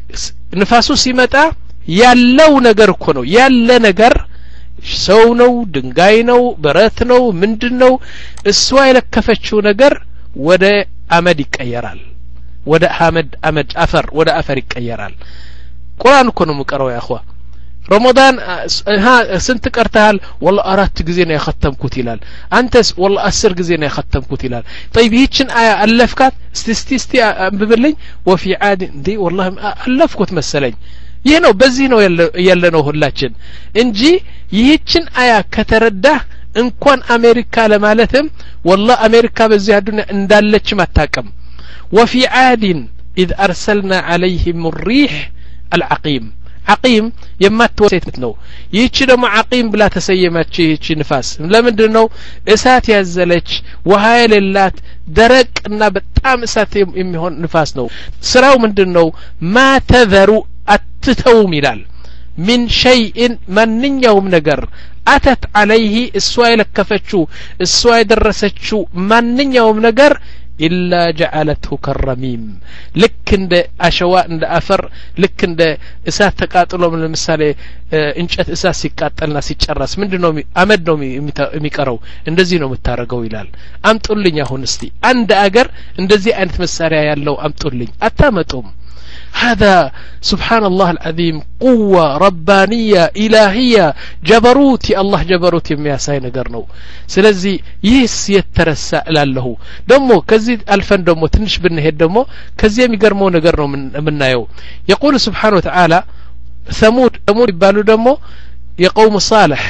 ንፋሱ ሲመጣ ያለው ነገር እኮ ነው ያለ ነገር ሰው ነው ድንጋይ ነው ብረት ነው ምንድነው እሷ የለከፈችው ነገር ወደ አመድ ይቀየራል ወደ አመድ አመድ አፈር ወደ አፈር ይቀየራል ቁርአን እኮ ነው የምቀረው ያخوا ረመዳን ها ስንት ቀርተሃል والله አራት ጊዜ ነው ያختمኩት ይላል አንተስ والله አስር ጊዜ ነው ያختمኩት ይላል طيب ይህችን አያ አለፍካት እስቲ እስቲ እስቲ አንብብልኝ وفي عاد دي والله አለፍኩት መሰለኝ ይህ ነው በዚህ ነው ያለነው ሁላችን እንጂ ይህችን አያ ከተረዳህ እንኳን አሜሪካ ለማለትም والله አሜሪካ በዚህ አዱንያ እንዳለች ማታቀም وفي عاد إذ أرسلنا عليهم الريح العقيم عقيم የማትወሰት ነው ይህች ደግሞ عقيم ብላ ተሰየመች ይህች ንፋስ ለምንድነው እሳት ያዘለች ውሃ የሌላት ደረቅና በጣም እሳት የሚሆን ንፋስ ነው ስራው ምንድነው ما تذروا አትተውም ይላል من شيء ማንኛውም ነገር أتت عليه እሷ የለከፈችው እሷ የደረሰችው ማንኛውም ነገር إلا جعلته كالرميم لك عند أشواء عند أفر لك عند إسات تقاتلوا من المثال إنشأت إسات سيقاتلنا سيتشرس من دنومي أمد نومي ميكارو اندزي نوم التارقو إلال أم تقولين يا هونستي عند أجر اندزي أنت مساري يالو أم تقولين أتامتهم هذا سبحان الله العظيم قوة ربانية إلهية جبروت الله جبروت يا ساين قرنو سلزي يس يترسى له دمو كزي ألفن دمو تنش بالنهد دمو كزي يقرمو نقرنو من منا يو يقول سبحانه وتعالى ثمود ثمود بالو دمو يقوم صالح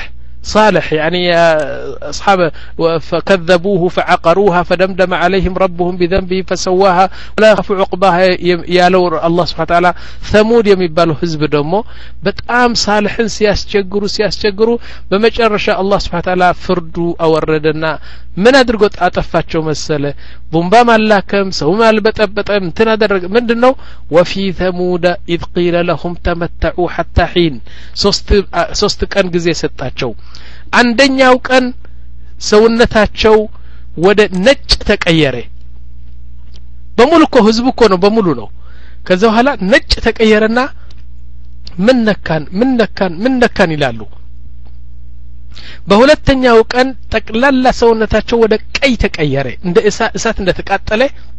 صالح يعني أصحاب فكذبوه فعقروها فدمدم عليهم ربهم بذنبه فسواها ولا يخاف عقباها يالو الله سبحانه وتعالى ثمود የሚባለው ህዝብ ደግሞ በጣም ሳልህን ሲያስቸግሩ ሲያስቸግሩ በመጨረሻ الله سبحانه وتعالى ፍርዱ አወረደና ምን አድርጎ አጠፋቸው መሰለ ቦምባ ማላከም ሰው ማልበጠበጠም እንትን አደረገ ምንድነው وفي ثمود إذ قيل لهم تمتعوا حتى حين ሶስት ሶስት ቀን ጊዜ ሰጣቸው አንደኛው ቀን ሰውነታቸው ወደ ነጭ ተቀየረ በሙሉ እኮ ህዝቡ እኮ ነው በሙሉ ነው ከዛ በኋላ ነጭ ተቀየረና ምን ነካን ምን ነካን ምን ነካን ይላሉ በሁለተኛው ቀን ጠቅላላ ሰውነታቸው ወደ ቀይ ተቀየረ እንደ እሳት እንደተቃጠለ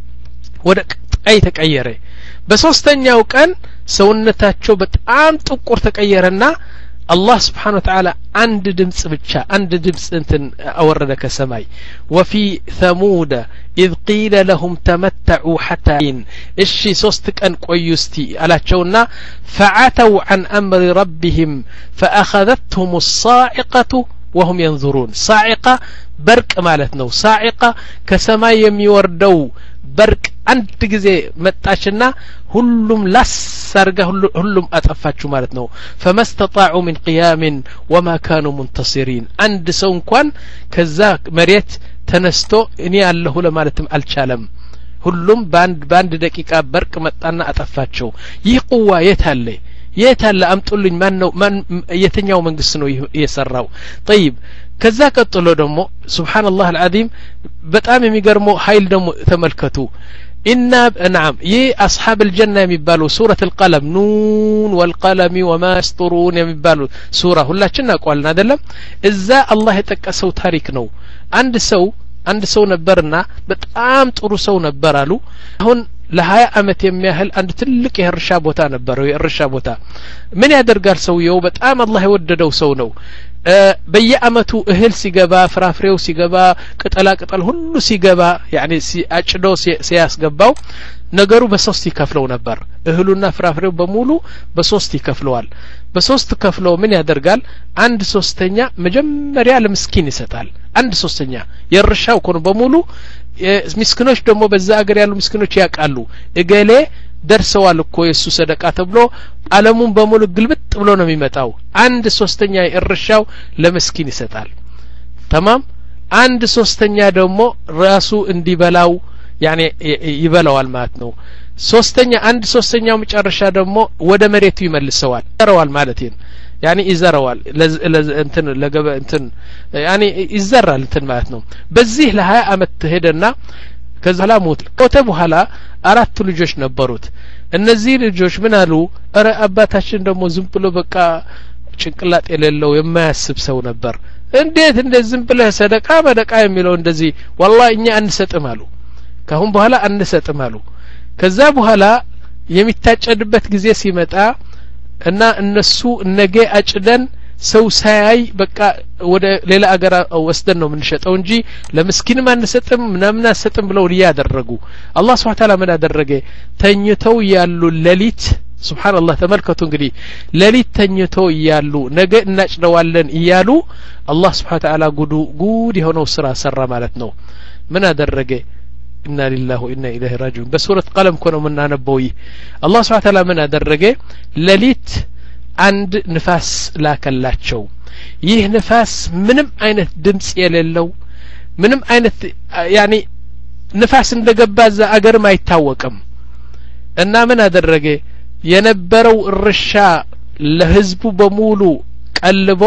ወደ ቀይ ተቀየረ በሶስተኛው ቀን ሰውነታቸው በጣም ጥቁር ተቀየረና الله سبحانه وتعالى عند دمጽ ብቻ عند دمጽ እንትን አወረደ ከሰማይ وفي ثمود إذ قيل لهم تمتعوا حتى حين እሺ ሶስት ቀን ቆዩ እስቲ አላቸውና فعتوا عن أمر ربهم فأخذتهم الصاعقة وهم ينظرون صاعقة برق ማለት ነው صاعقة ከሰማይ የሚወርደው برق አንድ ጊዜ መጣችና ሁሉም ላሳርጋ ሁሉም አጠፋችሁ ማለት ነው فمستطاعوا من قيام وما كانوا منتصرين አንድ ሰው እንኳን ከዛ መሬት ተነስቶ እኔ ያለሁ ለማለትም አልቻለም ሁሉም ባንድ ባንድ ደቂቃ برق መጣና አጠፋቸው ይህ ቁዋ የታለ የታለ አምጡልኝ ማን ነው ማን የትኛው መንግስት ነው የሰራው طيب ከዛ ቀጥሎ ደግሞ ሱብሃንአላህ አልዓዚም በጣም የሚገርመው ኃይል ደግሞ ተመልከቱ ኢና نعم ይህ አስሐብ الجنة የሚባለው ሱረة القلم ኑን والقلم وما يسطرون የሚባለው ሱራ ሁላችን አቋልና አይደለም እዛ አላህ የጠቀሰው ታሪክ ነው አንድ ሰው አንድ ሰው ነበርና በጣም ጥሩ ሰው ነበር አሉ አሁን ለሀያ አመት የሚያህል አንድ ትልቅ የእርሻ ቦታ ነበረው የእርሻ ቦታ ምን ያደርጋል ሰውየው በጣም አላህ የወደደው ሰው ነው በየአመቱ እህል ሲገባ ፍራፍሬው ሲገባ ቅጠላ ቅጠል ሁሉ ሲገባ ያኒ ሲአጭዶ ሲያስገባው ነገሩ በሶስት ይከፍለው ነበር እህሉና ፍራፍሬው በሙሉ በሶስት ይከፍለዋል በሶስት ከፍለው ምን ያደርጋል አንድ ሶስተኛ መጀመሪያ ለምስኪን ይሰጣል አንድ ሶስተኛ የርሻው ኮን በሙሉ ምስኪኖች ደግሞ በዛ አገር ያሉ ምስኪኖች ያቃሉ እገሌ ደርሰዋል እኮ የሱ ሰደቃ ተብሎ ዓለሙን በሙሉ ግልብጥ ብሎ ነው የሚመጣው አንድ ሶስተኛ የርሻው ለምስኪን ይሰጣል تمام አንድ ሶስተኛ ደግሞ ራሱ እንዲበላው ያኔ ይበላዋል ማለት ነው ሶስተኛ አንድ ሶስተኛው መጨረሻ ደግሞ ወደ መሬቱ ይመልሰዋል ይዘራዋል ማለት ነው ያኒ ይዘራዋል እንትን ለገበ እንትን ያኒ ይዘራል እንትን ማለት ነው በዚህ ለ20 አመት ሄደና ከዛ ላ ሞት ሞተ በኋላ አራት ልጆች ነበሩት እነዚህ ልጆች ምን አሉ አረ አባታችን ደግሞ ዝም ብሎ በቃ ጭንቅላት የሌለው የማያስብ ሰው ነበር እንዴት እንደዚህ ዝም ብለ ሰደቃ በደቃ የሚለው እንደዚህ والله እኛ አንሰጥም አሉ ካሁን በኋላ አንሰጥም አሉ ከዛ በኋላ የሚታጨድበት ጊዜ ሲመጣ እና እነሱ ነገ አጭደን ሰው ሳያይ በቃ ወደ ሌላ አገር ወስደን ነው ምንሸጠው እንጂ ለምስኪን ማን ሰጥም ምናምን ሰጥም ብለው ያደረጉ አላህ Subhanahu Ta'ala ምን አደረገ ተኝተው ያሉ ለሊት ሱብሃንአላህ ተመልከቱ እንግዲህ ለሊት ተኝተው ያሉ ነገ እናጭደዋለን ይያሉ አላህ Subhanahu Ta'ala ጉዱ ጉድ የሆነው ስራ ሰራ ማለት ነው ምን አደረገ إنا لله وإنا إليه راجعون بسورة قلم كنا من نبوي الله سبحانه وتعالى من أدرجه لليت عند نفاس لا كلاتشو يه نفاس منم عينة دمس يللو منم عينة يعني نفاس እንደገባዛ አገር ማይታወቅም እና ምን አደረገ የነበረው እርሻ ለህዝቡ በሙሉ ቀልቦ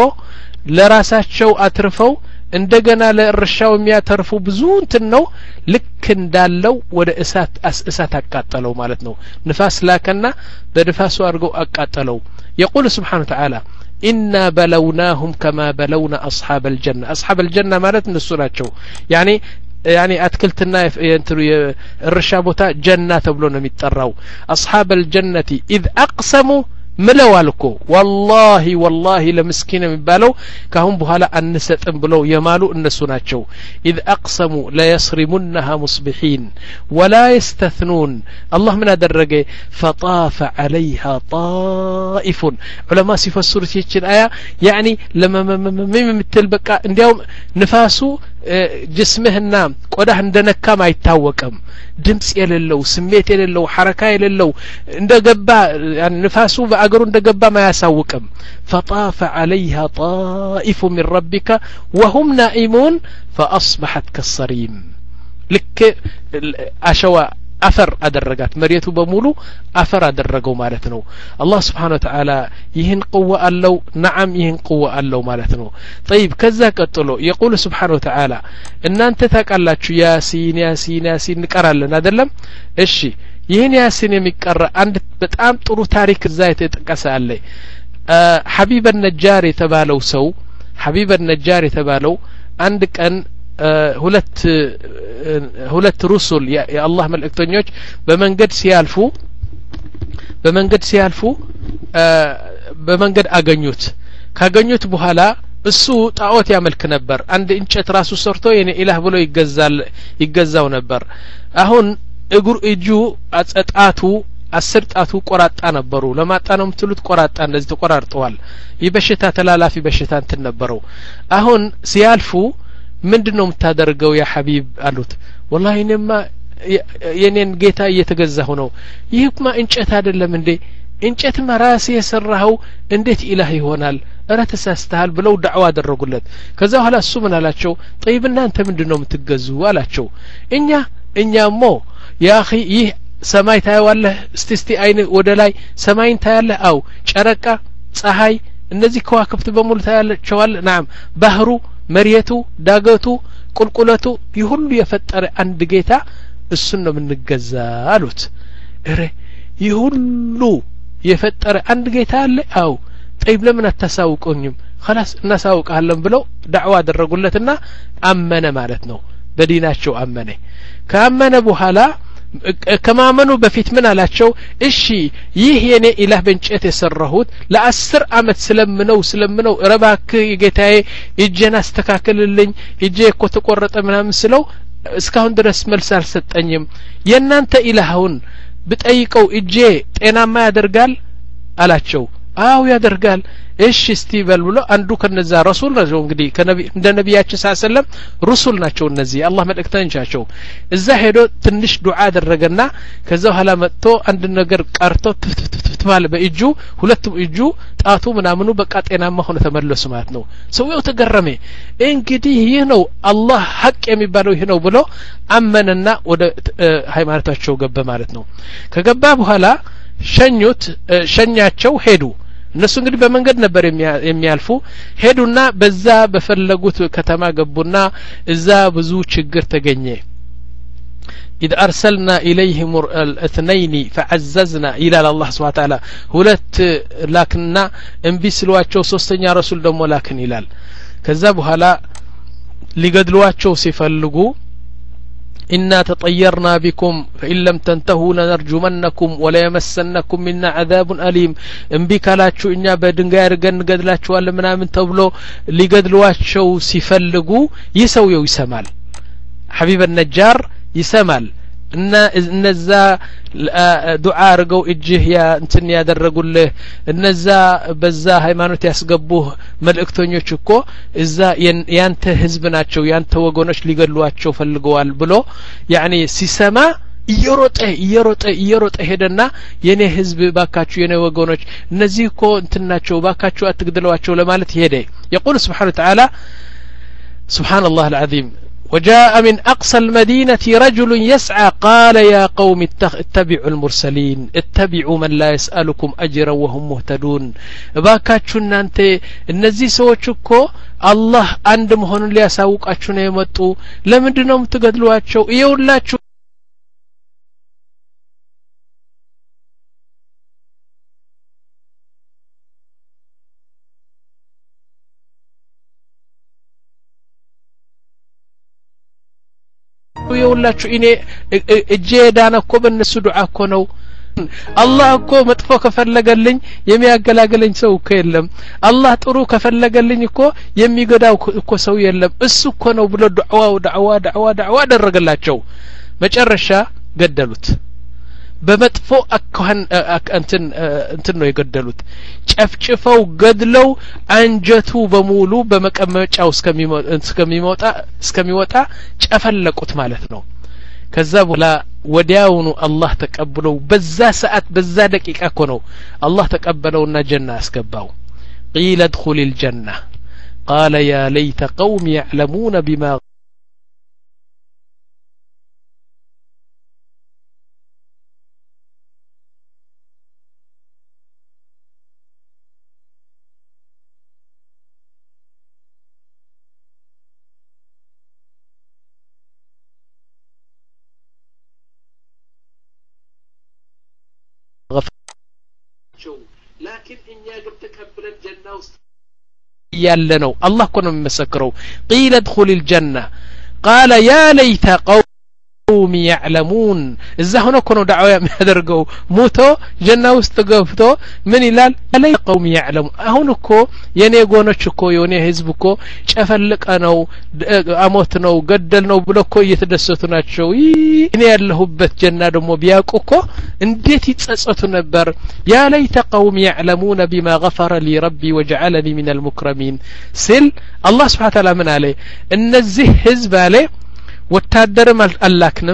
ለራሳቸው አትርፈው እንደገና ለእርሻው የሚያተርፉ ብዙ እንትን ነው ልክ እንዳለው ወደ እሳት እሳት አቃጠለው ማለት ነው ንፋስ ላከና በንፋሱ አድርገው አቃጠለው يقول سبحانه وتعالى إنا بلوناهم كما بلونا أصحاب الجنة أصحاب الجنة ማለት እነሱ ናቸው يعني يعني أتكلتنا ينترو الرشابوتا جنة تبلون ميتراو أصحاب الجنة إذ أقسموا ምለዋልኮ والله والله ለምስኪን የሚባለው ካሁን በኋላ አንሰጥም ብለው የማሉ እነሱ ናቸው اذ اقسموا لا يصرمنها مصبحين ولا يستثنون الله من አደረገ فطاف عليها طائف علماء ሲፈስሩት ይችን አያ يعني لما ምትል በቃ እንዲያው ንፋሱ ጅስምህና ቆዳህ እንደነካም አይታወቅም ድምጽ የሌለው ስሜት የሌለው ሐረካ የሌለው እንደገባ ንፋሱ በአገሩ እንደገባ ማያሳውቅም فطاف عليها طائف من ربك وهم نائمون فأصبحت كالصريم لك أشوا أفر أدرجات مريته بمولو أفر أدرجوا مالتنا الله سبحانه وتعالى يهن قوة اللو نعم يهن قوة اللو مالتنا طيب كذا قتلو يقول سبحانه وتعالى إن أنت تقال ياسين ياسين ياسين نكرر لنا دلم إيشي يهن ياسين يمكرر عند بتأم طرو تاريخ الزايت يتقاسى عليه أه حبيب النجار تبالو سو حبيب النجار تبالو عندك أن ሁለት ሁለት ሩሱል የአላህ መልእክተኞች በመንገድ ሲያልፉ በመንገድ ሲያልፉ በመንገድ አገኙት ካገኙት በኋላ እሱ ጣዖት ያመልክ ነበር አንድ እንጨት ራሱ ሰርቶ የኔ ኢላህ ብሎ ይገዛል ይገዛው ነበር አሁን እግሩ እጁ አጸጣቱ አስር ጣቱ ቆራጣ ነበሩ ለማጣ ነው የምትሉት ቆራጣ እንደዚህ ተቆራርጠዋል ይበሽታ ተላላፊ በሽታ እንትን ነበረው አሁን ሲያልፉ ምንድነው የምታደርገው ያ ሐቢብ አሉት والله እኔማ የኔን ጌታ እየተገዛሁ ነው ይህማ እንጨት አይደለም እንዴ እንጨትማ ራሴ የሰራው እንዴት ኢላህ ይሆናል እረ ተሳስተሃል ብለው ዳዕዋ አደረጉለት ከዛ በኋላ እሱ ምን አላቸው طيب እናንተ ምንድነው የምትገዙ አላቸው እኛ እኛሞ ያ اخي ይህ ሰማይ ታያዋለህ እስቲ እስቲ አይን ወደ ላይ ሰማይን ታያለህ አው ጨረቃ ፀሐይ እነዚህ ከዋክብት በሙሉ ታያለችዋል ናም ባህሩ መሪየቱ ዳገቱ ቁልቁለቱ ይሁሉ የፈጠረ አንድ ጌታ እሱን ነው የምንገዛ አሉት እረ ይሁሉ የፈጠረ አንድ ጌታ አለ አው طيب ለምን አታሳውቁኝም خلاص እናሳውቃለን ብለው ዳዕዋ አደረጉለትና አመነ ማለት ነው በዲናቸው አመነ ካመነ በኋላ ከማመኑ በፊት ምን አላቸው እሺ ይህ የኔ ኢላህ በእንጨት የሰራሁት ለአስር አመት ስለምነው ስለምነው ረባክ ጌታዬ እጄን አስተካክልልኝ እጄ እኮ ተቆረጠ ምናምን ስለው እስካሁን ድረስ መልስ አልሰጠኝም የናንተ ኢላህውን ብጠይቀው እጄ ጤናማ ያደርጋል አላቸው አው ያደርጋል እሺ እስቲ በል ብሎ አንዱ ከነዛ ረሱል ነው እንግዲህ ከነቢ እንደ ነብያችን ሰለላሁ ረሱል ናቸው እነዚህ አላህ መልእክተኞች ናቸው እዛ ሄዶ ትንሽ ዱዓ አደረገና ከዛ ኋላ መጥቶ አንድ ነገር ቀርቶ ትማል በእጁ ሁለቱም እጁ ጣቱ ምናምኑ በቃ ጤናማ ሆነ ተመለሱ ማለት ነው ሰውየው ተገረመ እንግዲህ ይህ ነው አላህ ሐቅ የሚባለው ይህ ነው ብሎ አመነና ወደ ሃይማኖታቸው ገባ ማለት ነው ከገባ በኋላ ሸኙት ሸኛቸው ሄዱ እነሱ እንግዲህ በመንገድ ነበር የሚያልፉ ሄዱና በዛ በፈለጉት ከተማ ገቡና እዛ ብዙ ችግር ተገኘ إذ أرسلنا إليهم الاثنين فعززنا إلى الله سبحانه وتعالى ሁለት ላክና እንቢ ስሏቸው ሶስተኛ ረሱል ደግሞ ላክን ይላል ከዛ በኋላ ሊገድሏቸው ሲፈልጉ إنا تطيرنا بكم فإن لم تنتهوا لنرجمنكم ولا يمسنكم منا عذاب أليم انبيك لاتشو إنا بدنغا يرغن قدلاتشو ولا منا من تبلو لقدلواتشو سيفلقو يسويو يسمال حبيب النجار يسمال እና እነዛ ዱዓ አርገው እጅህ ያ እንትን ያደረጉልህ እነዛ በዛ ሃይማኖት ያስገቡህ መልእክተኞች እኮ እዛ ያንተ ህዝብ ናቸው ያንተ ወገኖች ሊገድሏቸው ፈልገዋል ብሎ ያኒ ሲሰማ እየሮጠ እየሮጠ እየሮጠ ሄደና የኔ ህዝብ ባካችሁ የኔ ወገኖች እነዚህ እኮ እንትን ናቸው ባካችሁ አትግደሏቸው ለማለት ሄደ يقول سبحانه وتعالى سبحان الله العظيم وجاء من أقصى المدينة رجل يسعى قال يا قوم اتبعوا المرسلين اتبعوا من لا يسألكم أجرا وهم مهتدون باكاتشو نانت النزي سوچكو الله عند مهون ليساوقاتشو نيمطو لمندنو متقدلواتشو يولاچو يقولاتشو إني اجي دانا كو بنسو دعا كو نو አላህ እኮ መጥፎ ከፈለገልኝ የሚያገላግለኝ ሰው እኮ የለም አላህ ጥሩ ከፈለገልኝ እኮ የሚገዳው እኮ ሰው የለም እሱ እኮ ነው ብሎ ዱዓው ዱዓው ዱዓው ዱዓው አደረገላቸው መጨረሻ ገደሉት በመጥፎ አካን እንትን እንትን ነው የገደሉት ጨፍጭፈው ገድለው አንጀቱ በሙሉ በመቀመጫው እስከሚሞታ እስከሚወጣ ጨፈለቁት ማለት ነው ከዛ በኋላ ወዲያውኑ አላህ ተቀበለው በዛ ሰዓት በዛ ደቂቃ እኮ ነው አላህ ተቀበለውና ጀና አስገባው قيل ادخل الجنة قال يا ليت قوم يعلمون بما لكن إن يجب تقبل الجنة يالنو الله كنا مسكروا قيل ادخل الجنة قال يا ليت قوم يعلمون إذا هنا كانوا دعوة يدرجوا موتوا جنة واستقفتوا من إلال ليت قوم يعلمون هنا كو يعني يقولون شكو يعني حزبكو شافلك أنا أموتنا وقدلنا وبلوكو يتدسسون شو إني اللي هبت جنة دمو بياكوكو انديت يتسأسون نبر يا ليت قوم يعلمون بما غفر لي ربي وجعلني من المكرمين سل الله سبحانه وتعالى من عليه إن الزه حزب عليه ወታደርም አላክንም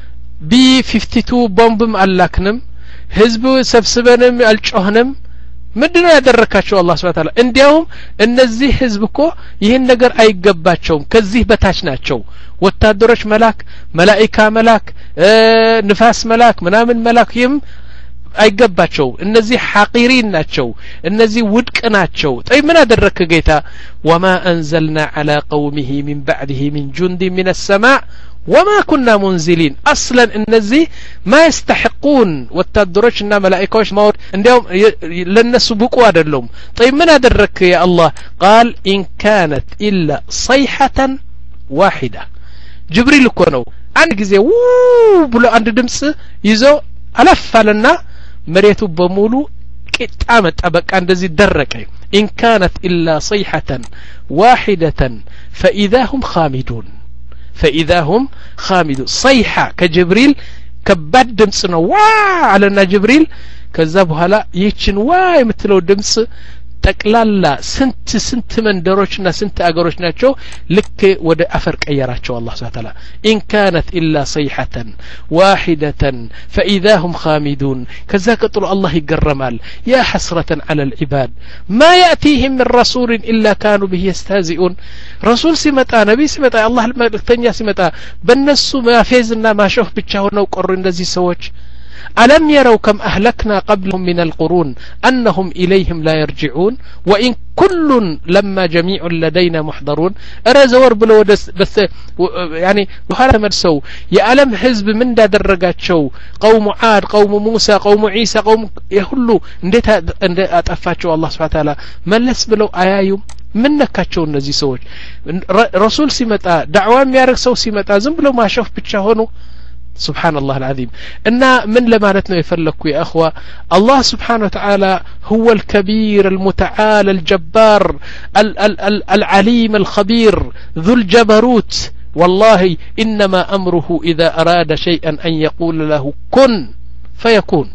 ቢ ፊፍቲ ቱ ቦምብም አላክንም ህዝቡ ሰብስበንም አልጮህንም ምንድነው ያደረካቸው አላህ Subhanahu Ta'ala እንዲያውም እነዚህ ህዝብ እኮ ይሄን ነገር አይገባቸውም ከዚህ በታች ናቸው ወታደሮች መላክ መላእክት መላክ ንፋስ መላክ ምናምን መላክም አይገባቸው እነዚህ ሐቂሪን ናቸው እነዚህ ውድቅ ናቸው طيب ምን አደረከ ጌታ وما انزلنا على قومه من بعده من جند من السماء وما كنا منزلين اصلا እነዚህ ما يستحقون ወታደሮችና መላእክቶች ማውድ እንዲያውም ለነሱ ብቁ አይደሉም طيب ምን አደረከ يا الله قال ان كانت الا صيحه واحده ጅብሪል እኮ ነው አንድ ጊዜ ብሎ አንድ ድምጽ ይዞ አለፋለና مريتو بمولو كتامت أبقى عندزي الدرقي إن كانت إلا صيحة واحدة فإذا هم خامدون فإذا هم خامدون صيحة كجبريل كباد دمسنا واaa على جبريل كذبها لا يتشن واي مثلو دمس تقلالا سنت سنت مندروچنا سنت اغروچ ናቸው ልክ ወደ አፈር ቀየራቸው አላህ Subhanahu Ta'ala ان كانت الا صيحه واحده فاذا هم خامدون كذا قطر الله يجرمال يا حسرة على العباد ما ياتيهم من رسول الا كانوا به يستهزئون رسول سيمتا نبي سيمتا الله الملكتኛ سيمتا በነሱ ማፌዝና ማሾፍ ብቻ ሆነው ቆሩ እንደዚህ ሰዎች ألم يروا كم أهلكنا قبلهم من القرون أنهم إليهم لا يرجعون وإن كل لما جميع لدينا محضرون أرزور بلو بس يعني وهذا مرسو يا ألم حزب من دا درجات شو قوم عاد قوم موسى قوم عيسى قوم يهلو انديت أتفاتشوا الله سبحانه وتعالى ملس بلو آيايوم منك كاتشو نزي سوج رسول سيمتا دعوام يارك سو سيمتا زم بلو ما شوف بتشاهنو سبحان الله العظيم إن من لمانتنا يفلكوا يا أخوة الله سبحانه وتعالى هو الكبير المتعال الجبار ال ال ال العليم الخبير ذو الجبروت والله إنما أمره إذا أراد شيئا أن يقول له كن فيكون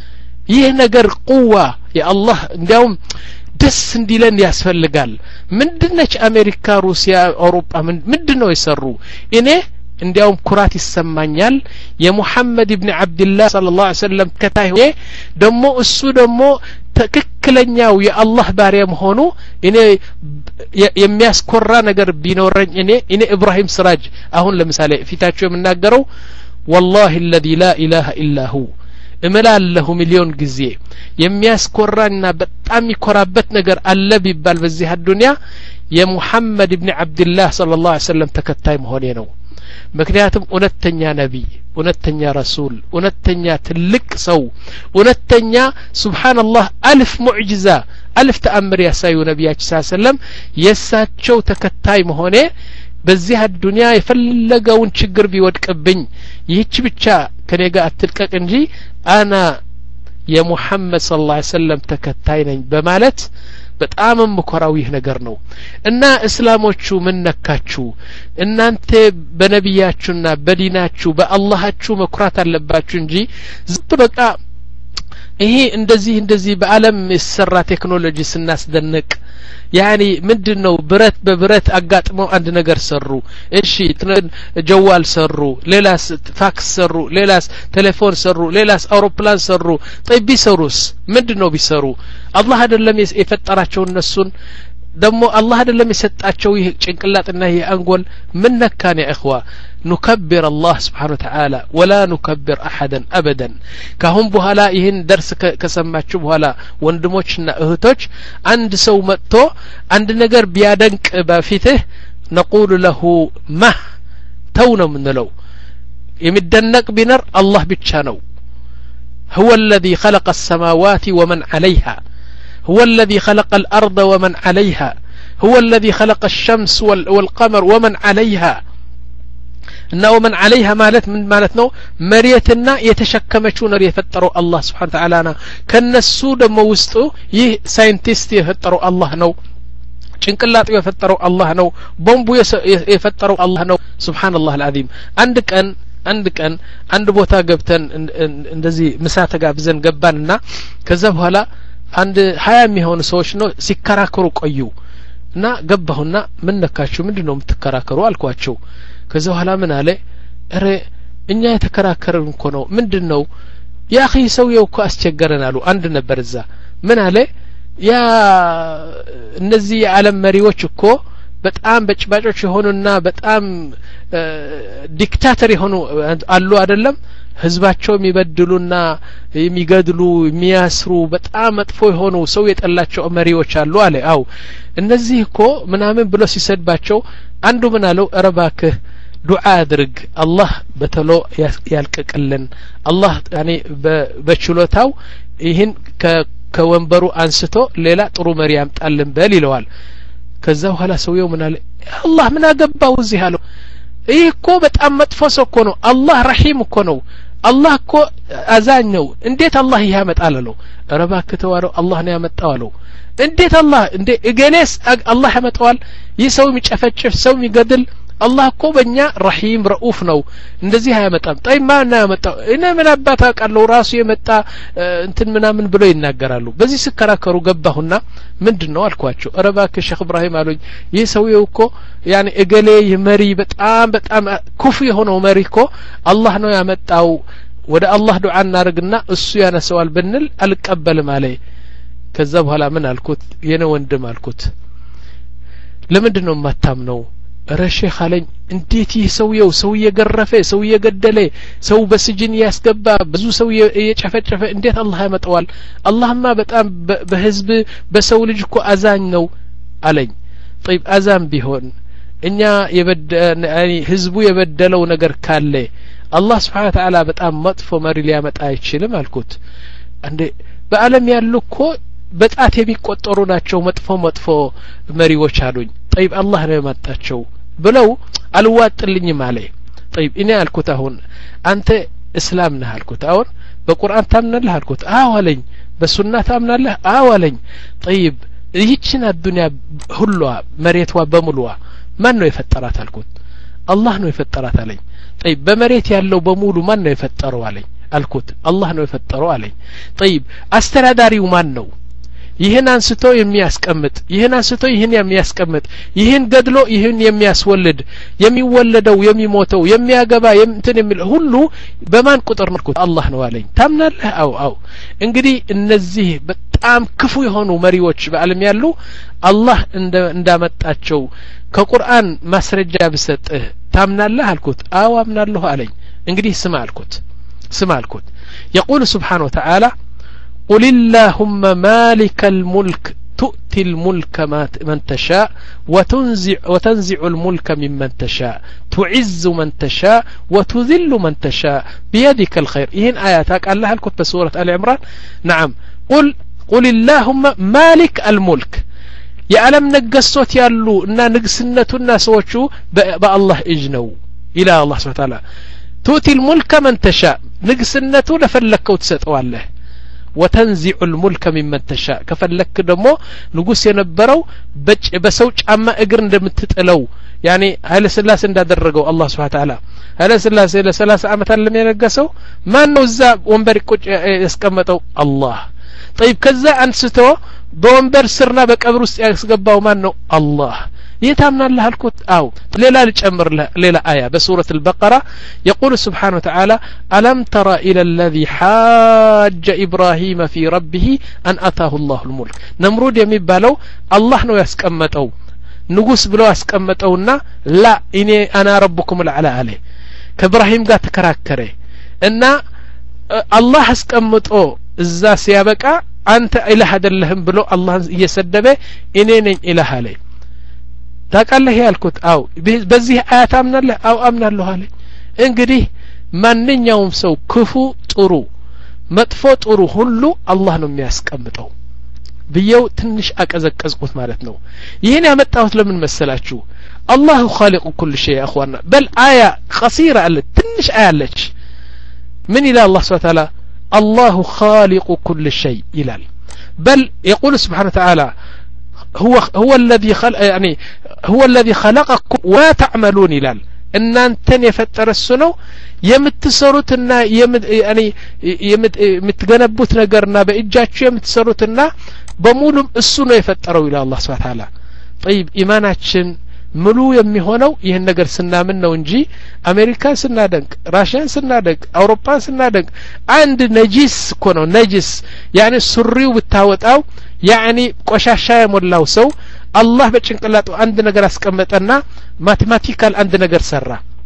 يهنجر قوة يا الله اليوم دس نديلن ياسفل قال من دنش أمريكا روسيا أوروبا من من دنو يسروا إنه እንዲያውም ኩራት ይሰማኛል የሙሐመድ ኢብኑ አብዱላህ ሰለላሁ ዐለይሂ ወሰለም ተከታይ ደሞ እሱ ደሞ ትክክለኛው የአላህ ባሪያ መሆኑ እኔ የሚያስኮራ ነገር ቢኖርኝ እኔ እኔ ኢብራሂም ስራጅ አሁን ለምሳሌ ፊታቸው የምናገረው والله الذي لا اله الا هو እመላለሁ ሚሊዮን ጊዜ የሚያስኮራና በጣም ይኮራበት ነገር አለ ቢባል በዚህ አዱንያ የሙሐመድ ኢብኑ አብዱላህ ሰለላሁ ዐለይሂ ወሰለም ተከታይ መሆኔ ነው ምክንያቱም እውነተኛ ነብይ እውነተኛ ረሱል እውነተኛ ትልቅ ሰው እውነተኛ ሱብሃንአላህ አልፍ ሙዕጂዛ አልፍ ተአምር ያሳዩ ነብያችን ሰለላሁ ዐለይሂ ወሰለም የሳቸው ተከታይ መሆኔ በዚህ አዱንያ የፈለገውን ችግር ቢወድቅብኝ ይህች ብቻ ከኔ ጋር አትልቀቅ እንጂ አና የሙሐመድ ሰለላሁ ዐለይሂ ወሰለም ተከታይ ነኝ በማለት በጣም ምኮራው ይህ ነገር ነው እና እስላሞቹ ምን ነካችሁ እናንተ በነብያችሁና በዲናችሁ በአላህችሁ መኩራት አለባችሁ እንጂ ዝም በቃ ይሄ እንደዚህ እንደዚህ በአለም የሰራ ቴክኖሎጂ ስናስደንቅ ያኒ ምንድነው ብረት በብረት አጋጥመው አንድ ነገር ሰሩ እሺ ጀዋል ሰሩ ሌላስ ፋክስ ሰሩ ሌላስ ቴሌፎን ሰሩ ሌላስ አውሮፕላን ሰሩ طيب ቢሰሩስ ምንድነው ቢሰሩ አላህ አይደለም የፈጠራቸው እነሱን ደሞ አላህ አይደለም የሰጣቸው ይሄ ጭንቅላትና ይሄ አንጎል ምን ነካን ያ اخوا نكبر الله سبحانه وتعالى ولا نكبر احدا ابدا ካሁን በኋላ ይሄን ደርስ ከሰማችሁ በኋላ ወንድሞችና እህቶች አንድ ሰው መጥቶ አንድ ነገር ቢያደንቅ በፊትህ نقول له ما ተውነው ምንለው የሚደነቅ ቢነር አላህ ብቻ ነው هو الذي خلق السماوات ومن عليها هو الذي خلق الأرض ومن عليها هو الذي خلق الشمس والقمر ومن عليها إنه ومن عليها مالت من مالتنا مريتنا يتشكمشون نر يفتروا الله سبحانه وتعالى كالنسو دم وسطو يه ساينتيست يفتروا الله نو ጭንቅላቱ የፈጠረው አላህ ነው ቦምቡ የፈጠረው አላህ ነው سبحان الله العظيم عندك أن አንድ ቀን አንድ ቦታ ገብተን እንደዚህ ምሳ ተጋብዘን ገባንና ከዛ በኋላ አንድ ሀያ የሚሆኑ ሰዎች ነው ሲከራከሩ ቆዩ እና ገባሁና ምን ነካችሁ ምንድነው የምትከራከሩ አልኳቸው ከዛ በኋላ ምን አለ እረ እኛ የተከራከርን እኮ ነው ምንድነው ያ اخي ሰውየው እኮ አስቸገረን አሉ አንድ ነበር እዛ ምን አለ ያ እነዚህ የዓለም መሪዎች እኮ በጣም በጭባጮች የሆኑና በጣም ዲክታተር የሆኑ አሉ አይደለም ህዝባቸው የሚበድሉና የሚገድሉ የሚያስሩ በጣም መጥፎ የሆኑ ሰው የጠላቸው መሪዎች አሉ አለ አው እነዚህ እኮ ምናምን ብሎ ሲሰድባቸው አንዱ ምን አለው እረባክህ ዱዓ አድርግ አላህ በተሎ ያልቀቀልን አላህ ያኔ በችሎታው ይህን ከወንበሩ አንስቶ ሌላ ጥሩ መሪ ያምጣልን በል ይለዋል ከዛ በኋላ ሰውየው ምን አለ አላህ ምን አገባው እዚህ አለው ይህ እኮ በጣም መጥፎ ሰው እኮ ነው አላህ ረሂም እኮ ነው አላህ እኮ አዛኝ ነው እንዴት አላህ ያመጣል አለው ረባክ ተዋረው አላህ ነው ያመጣው አለው እንዴት አላህ እንዴ እገሌስ አላህ ያመጣዋል ይህ ሰው የሚጨፈጭፍ ሰው የሚገድል አላህ እኮ በእኛ ረሂም ረኡፍ ነው እንደዚህ ያመጣም طيب ማን ያመጣው እኔ ምን አባታ ቃለው ራሱ የመጣ እንትን ምናምን ብሎ ይናገራሉ በዚህ ሲከራከሩ ገባሁና ምንድነው አልኳቸው ረባክ ሼክ ኢብራሂም አሉኝ ይህ ሰውየው እኮ ያኒ እገሌ የመሪ በጣም በጣም ኩፍ የሆነው መሪ እኮ አላህ ነው ያመጣው ወደ አላህ ዱዓ እናርግና እሱ ያነሰዋል ብንል አልቀበልም አለ ከዛ በኋላ ምን አልኩት የኔ ወንድም አልኩት ለምንድነው ማታምነው ረሼህ አለኝ እንዴት ይህ ሰውየው ሰው የገረፈ ሰው የገደለ ሰው በስጅን ያስገባ ብዙ ሰው የጨፈጨፈ እንዴት አላህ ያመጣዋል አላህማ በጣም በህዝብ በሰው ልጅ እኮ አዛኝ ነው አለኝ طيب አዛም ቢሆን እኛ የበደለ ህዝቡ የበደለው ነገር ካለ አላህ Subhanahu Wa Ta'ala በጣም መጥፎ መሪ ሊያመጣ አይችልም አልኩት እንዴ በአለም ያሉ እኮ በጣት የሚቆጠሩ ናቸው መጥፎ መጥፎ መሪዎች አሉኝ طيب الله ነው ያመጣቸው ብለው አልዋጥልኝም አለ طيب እኔ አልኩት አሁን አንተ እስላም ነህ አልኩት አሁን በቁርአን ታምናለህ አልኩት አዎ አለኝ በሱና ታምናለህ አዎ አለኝ طيب ይህችን አዱንያ ሁሉ መሬቷ በሙሉዋ ማን ነው የፈጠራት አልኩት አላህ ነው የፈጠራት አለኝ طيب በመሬት ያለው በሙሉ ማን ነው የፈጠረው አለኝ አልኩት አላህ ነው የፈጠረው አለኝ طيب አስተዳዳሪው ማን ነው ይሄን አንስቶ የሚያስቀምጥ ይሄን አንስቶ ይሄን የሚያስቀምጥ ይሄን ገድሎ ይሄን የሚያስወልድ የሚወለደው የሚሞተው የሚያገባ እንትን የሚል ሁሉ በማን ቁጥር ነው አላህ ነው አለኝ ታምናለህ አው አው እንግዲህ እነዚህ በጣም ክፉ የሆኑ መሪዎች በአለም ያሉ አላህ እንዳመጣቸው ከቁርአን ማስረጃ ብሰጥህ ታምናለህ አልኩት አው አምናለሁ አለኝ እንግዲህ ስማ አልኩት ስማ አልኩት يقول سبحانه وتعالى قل اللهم مالك الملك تؤتي الملك من تشاء وتنزع, وتنزع الملك ممن تشاء تعز من تشاء وتذل من تشاء بيدك الخير إهن آياتك الله الكتب سورة آل عمران نعم قل قل اللهم مالك الملك يعلم نقصوت يالو إنا نقسنتنا سوچو بالله إجنو إلى الله سبحانه وتعالى تؤتي الملك من تشاء نقسنتو لفلكو تسطو الله وتنزع الملك ممن تشاء كفلك دمو ንጉስ የነበረው በሰው ጫማ እግር እንደምትጥለው يعني هل سلاس እንዳደረገው الله سبحانه وتعالى هل سلاس ለ30 አመት አለም የነገሰው ማን ነው እዛ ወንበር ቁጭ ያስቀመጠው الله طيب ከዛ አንስቶ በወንበር ስርና በቀብር ውስጥ ያስገባው ማን ነው الله يتامنا الله الكت أو ليلا لجمر ليلا آية بسورة البقرة يقول سبحانه وتعالى ألم ترى إلى الذي حاج إبراهيم في ربه أن أتاه الله الملك نمرود يميبالو الله نو يسكمتو نقوس بلو يسكمتونا لا إني أنا ربكم العلى عليه كإبراهيم قات كراكره إن الله يسكمتو إذا سيابك أنت إله دلهم بلو الله يسدبه إني إله عليه ታቃለህ ያልኩት አው በዚህ አያት አምናለህ አው አምናለሁ አለ እንግዲህ ማንኛውም ሰው ክፉ ጥሩ መጥፎ ጥሩ ሁሉ አላህ ነው የሚያስቀምጠው ብየው ትንሽ አቀዘቀዝኩት ማለት ነው ይሄን ያመጣሁት ለምን መሰላችሁ الله خالق كل شيء يا اخوانا بل آية قصيرة አለ ትንሽ አያለች من إلى الله سبحانه وتعالى الله خالق كل شيء ይላል بل يقول سبحانه وتعالى هو هو الذي خلق يعني هو الذي خلقكم وتعملون ይላል እናንተን የፈጠረ እሱ ነው የምትሰሩትና يعني የምትገነቡት ነገርና በእጃችሁ የምትሰሩትና በሙሉም እሱ ነው የፈጠረው ይላል الله سبحانه وتعالى طيب ኢማናችን ሙሉ የሚሆነው ይሄን ነገር ስናምን ነው እንጂ አሜሪካን ስናደንቅ ራሽያን ስናደንቅ አውሮፓን ስናደንቅ አንድ ነጂስ እኮ ነው ነጂስ يعني ሱሪው ብታወጣው يعني ቆሻሻ የሞላው ሰው አላህ በጭንቅላቱ አንድ ነገር አስቀመጠና ማቴማቲካል አንድ ነገር ሰራ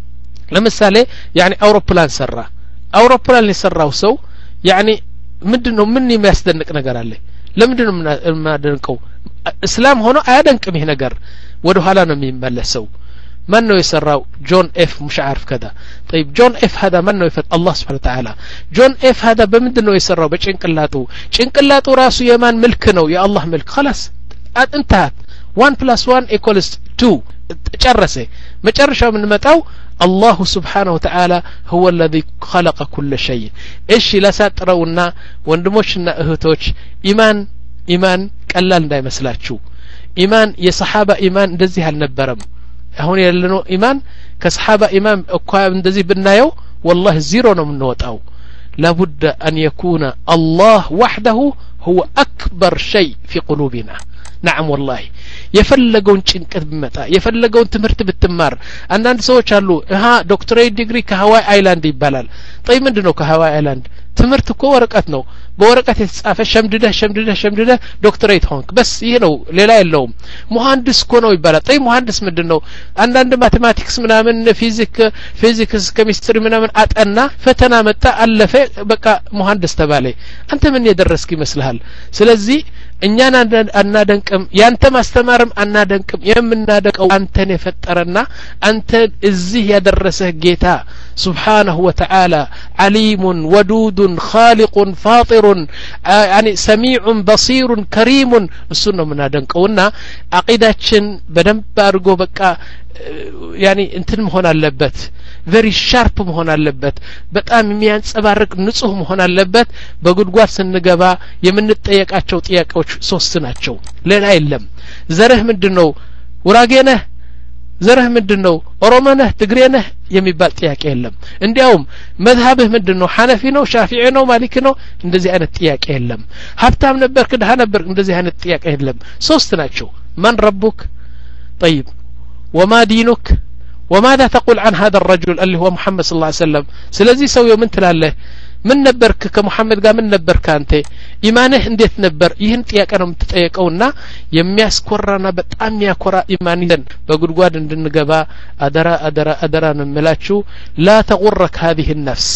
ለምሳሌ يعني አውሮፕላን ሰራ አውሮፕላን የሰራው ሰው يعني ምንድነው ምን የሚያስደንቅ ነገር አለ ለምንድነው የማደንቀው እስላም ሆኖ አያደንቅም ይሄ ነገር ወደ ኋላ ነው የሚመለሰው من ነው የሰራው ጆን ኤፍ مش عارف كذا طيب ጆን ኤፍ هذا من ነው ይፈጥ الله سبحانه وتعالى ጆን ኤፍ هذا በምንድነው የሰራው በጭንቅላቱ ጭንቅላቱ ራሱ የማን መልክ ነው የአላህ መልክ خلاص انتهت one plus one equals two ጨረሰ መጨረሻው ምን መጣው الله سبحانه وتعالى هو الذي خلق كل شيء ايش ላሳጥረውና ወንድሞችና እህቶች ኢማን ኢማን ቀላል እንዳይመስላችሁ ኢማን የሰሃባ ኢማን እንደዚህ አልነበረም አሁን ያለነው ኢማን ከሰሃባ ኢማን እኮ እንደዚህ ብናየው والله ዜሮ ነው የምንወጣው لابد أن يكون الله وحده هو أكبر شيء في قلوبنا نعم والله يفلقون ጭንቀት ቢመጣ يفلقون ትምህርት ብትማር አንዳንድ ሰዎች አሉ ها ዶክተሬት ዲግሪ ከሃዋይ አይላንድ ይባላል طيب ምንድነው ከሃዋይ አይላንድ ትምህርት እኮ ወረቀት ነው በወረቀት የተጻፈ ሸምድደህ ሸምድደህ ሸምድደህ ዶክተሬት ሆንክ በስ ይሄ ነው ሌላ የለውም መሐንዲስ እኮ ነው ይባላል طيب መሐንዲስ ምንድነው አንዳንድ ማቴማቲክስ ምናምን ፊዚክ ፊዚክስ ኬሚስትሪ ምናምን አጠና ፈተና መጣ አለፈ በቃ መሐንዲስ ተባለ አንተ ምን የደረስክ ይመስልሃል ስለዚህ እኛን አናደንቅም ያንተ ማስተማርም አናደንቅም የምናደቀው አንተን የፈጠረና አንተ እዚህ ያደረሰህ ጌታ سبحانه وتعالى عليم ودود خالق فاطر يعني سميع بصير كريم السنة منادنقونا عقيدتشن بدنب ارغو بقى يعني انتن مهون አለበት very sharp መሆን አለበት በጣም የሚያንጸባርቅ ንጹህ መሆን አለበት በጉድጓድ ስንገባ የምንጠየቃቸው ጥያቄዎች ሶስት ናቸው ሌላ የለም ዘርህ ምንድነው ውራጌ ነህ ዘርህ ምንድነው ኦሮሞ ነህ ትግሬ ነህ የሚባል ጥያቄ የለም እንዲያውም መዝሀብህ ምንድነው ሐነፊ ነው ሻፊዒ ነው ማሊክ ነው እንደዚህ አይነት ጥያቄ የለም ሀብታም ነበርክ ድሃ ነበርክ እንደዚህ አይነት ጥያቄ የለም ሶስት ናቸው ማን ረቡክ طيب وما دينك وماذا تقول عن هذا الرجل اللي هو محمد صلى الله عليه وسلم ስለዚህ ሰው ምን ትላለህ ምን ነበርክ ከሙሐመድ ጋር ምን ነበርክ አንተ ኢማንህ እንዴት ነበር ይህን ጥያቄ ነው የምትጠየቀውና የሚያስኮራና በጣም ያኮራ ኢማን ይዘን በጉድጓድ እንድንገባ አደራ አደራ አደራ ነው የምላችሁ لا تغرك هذه النفس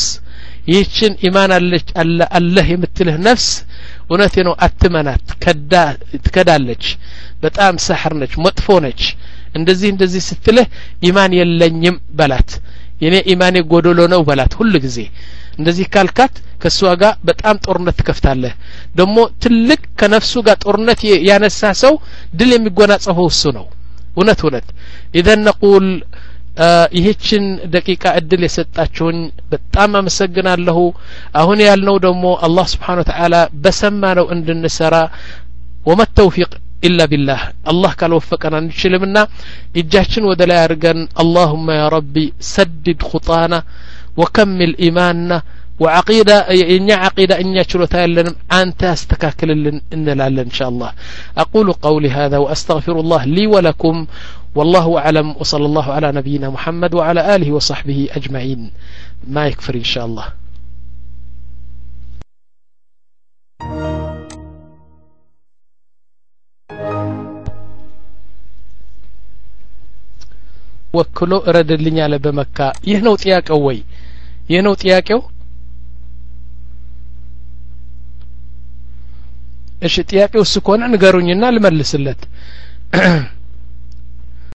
ይህችን ኢማን አለች አላህ የምትልህ ነፍስ እውነቴ ነው አትመናት ከዳ ትከዳለች በጣም ሰህር ነች መጥፎ ነች እንደዚህ እንደዚህ ስትልህ ኢማን የለኝም በላት የኔ ኢማኔ ጎዶሎ ነው በላት ሁሉ ጊዜ እንደዚህ ካልካት ከሷ ጋር በጣም ጦርነት ትከፍታለህ ደሞ ትልቅ ከነፍሱ ጋር ጦርነት ያነሳ ሰው ድል የሚጎናጸፈው እሱ ነው እውነት እውነት اذا نقول ይህችን ደቂቃ እድል የሰጣችሁኝ በጣም አመሰግናለሁ አሁን ያልነው ደግሞ አላህ Subhanahu Wa Ta'ala በሰማነው እንድንሰራ وما التوفيق إلا بالله الله قال وفقنا نشلمنا إجاچن ودلا يرغن اللهم يا ربي سدد خطانا وكمل إيماننا وعقيدة إن عقيدة إن يشلوتا لنا أنت استكاكل إن لعل إن شاء الله أقول قولي هذا وأستغفر الله لي ولكم والله أعلم وصلى الله على نبينا محمد وعلى آله وصحبه أجمعين ما يكفر إن شاء الله ወክሎ ረድልኝ አለ በመካ ይህ ነው ጥያቄው ወይ ይህ ነው ጥያቄው እሺ ጥያቄው እሱ ከሆነ ንገሩኝና ልመልስለት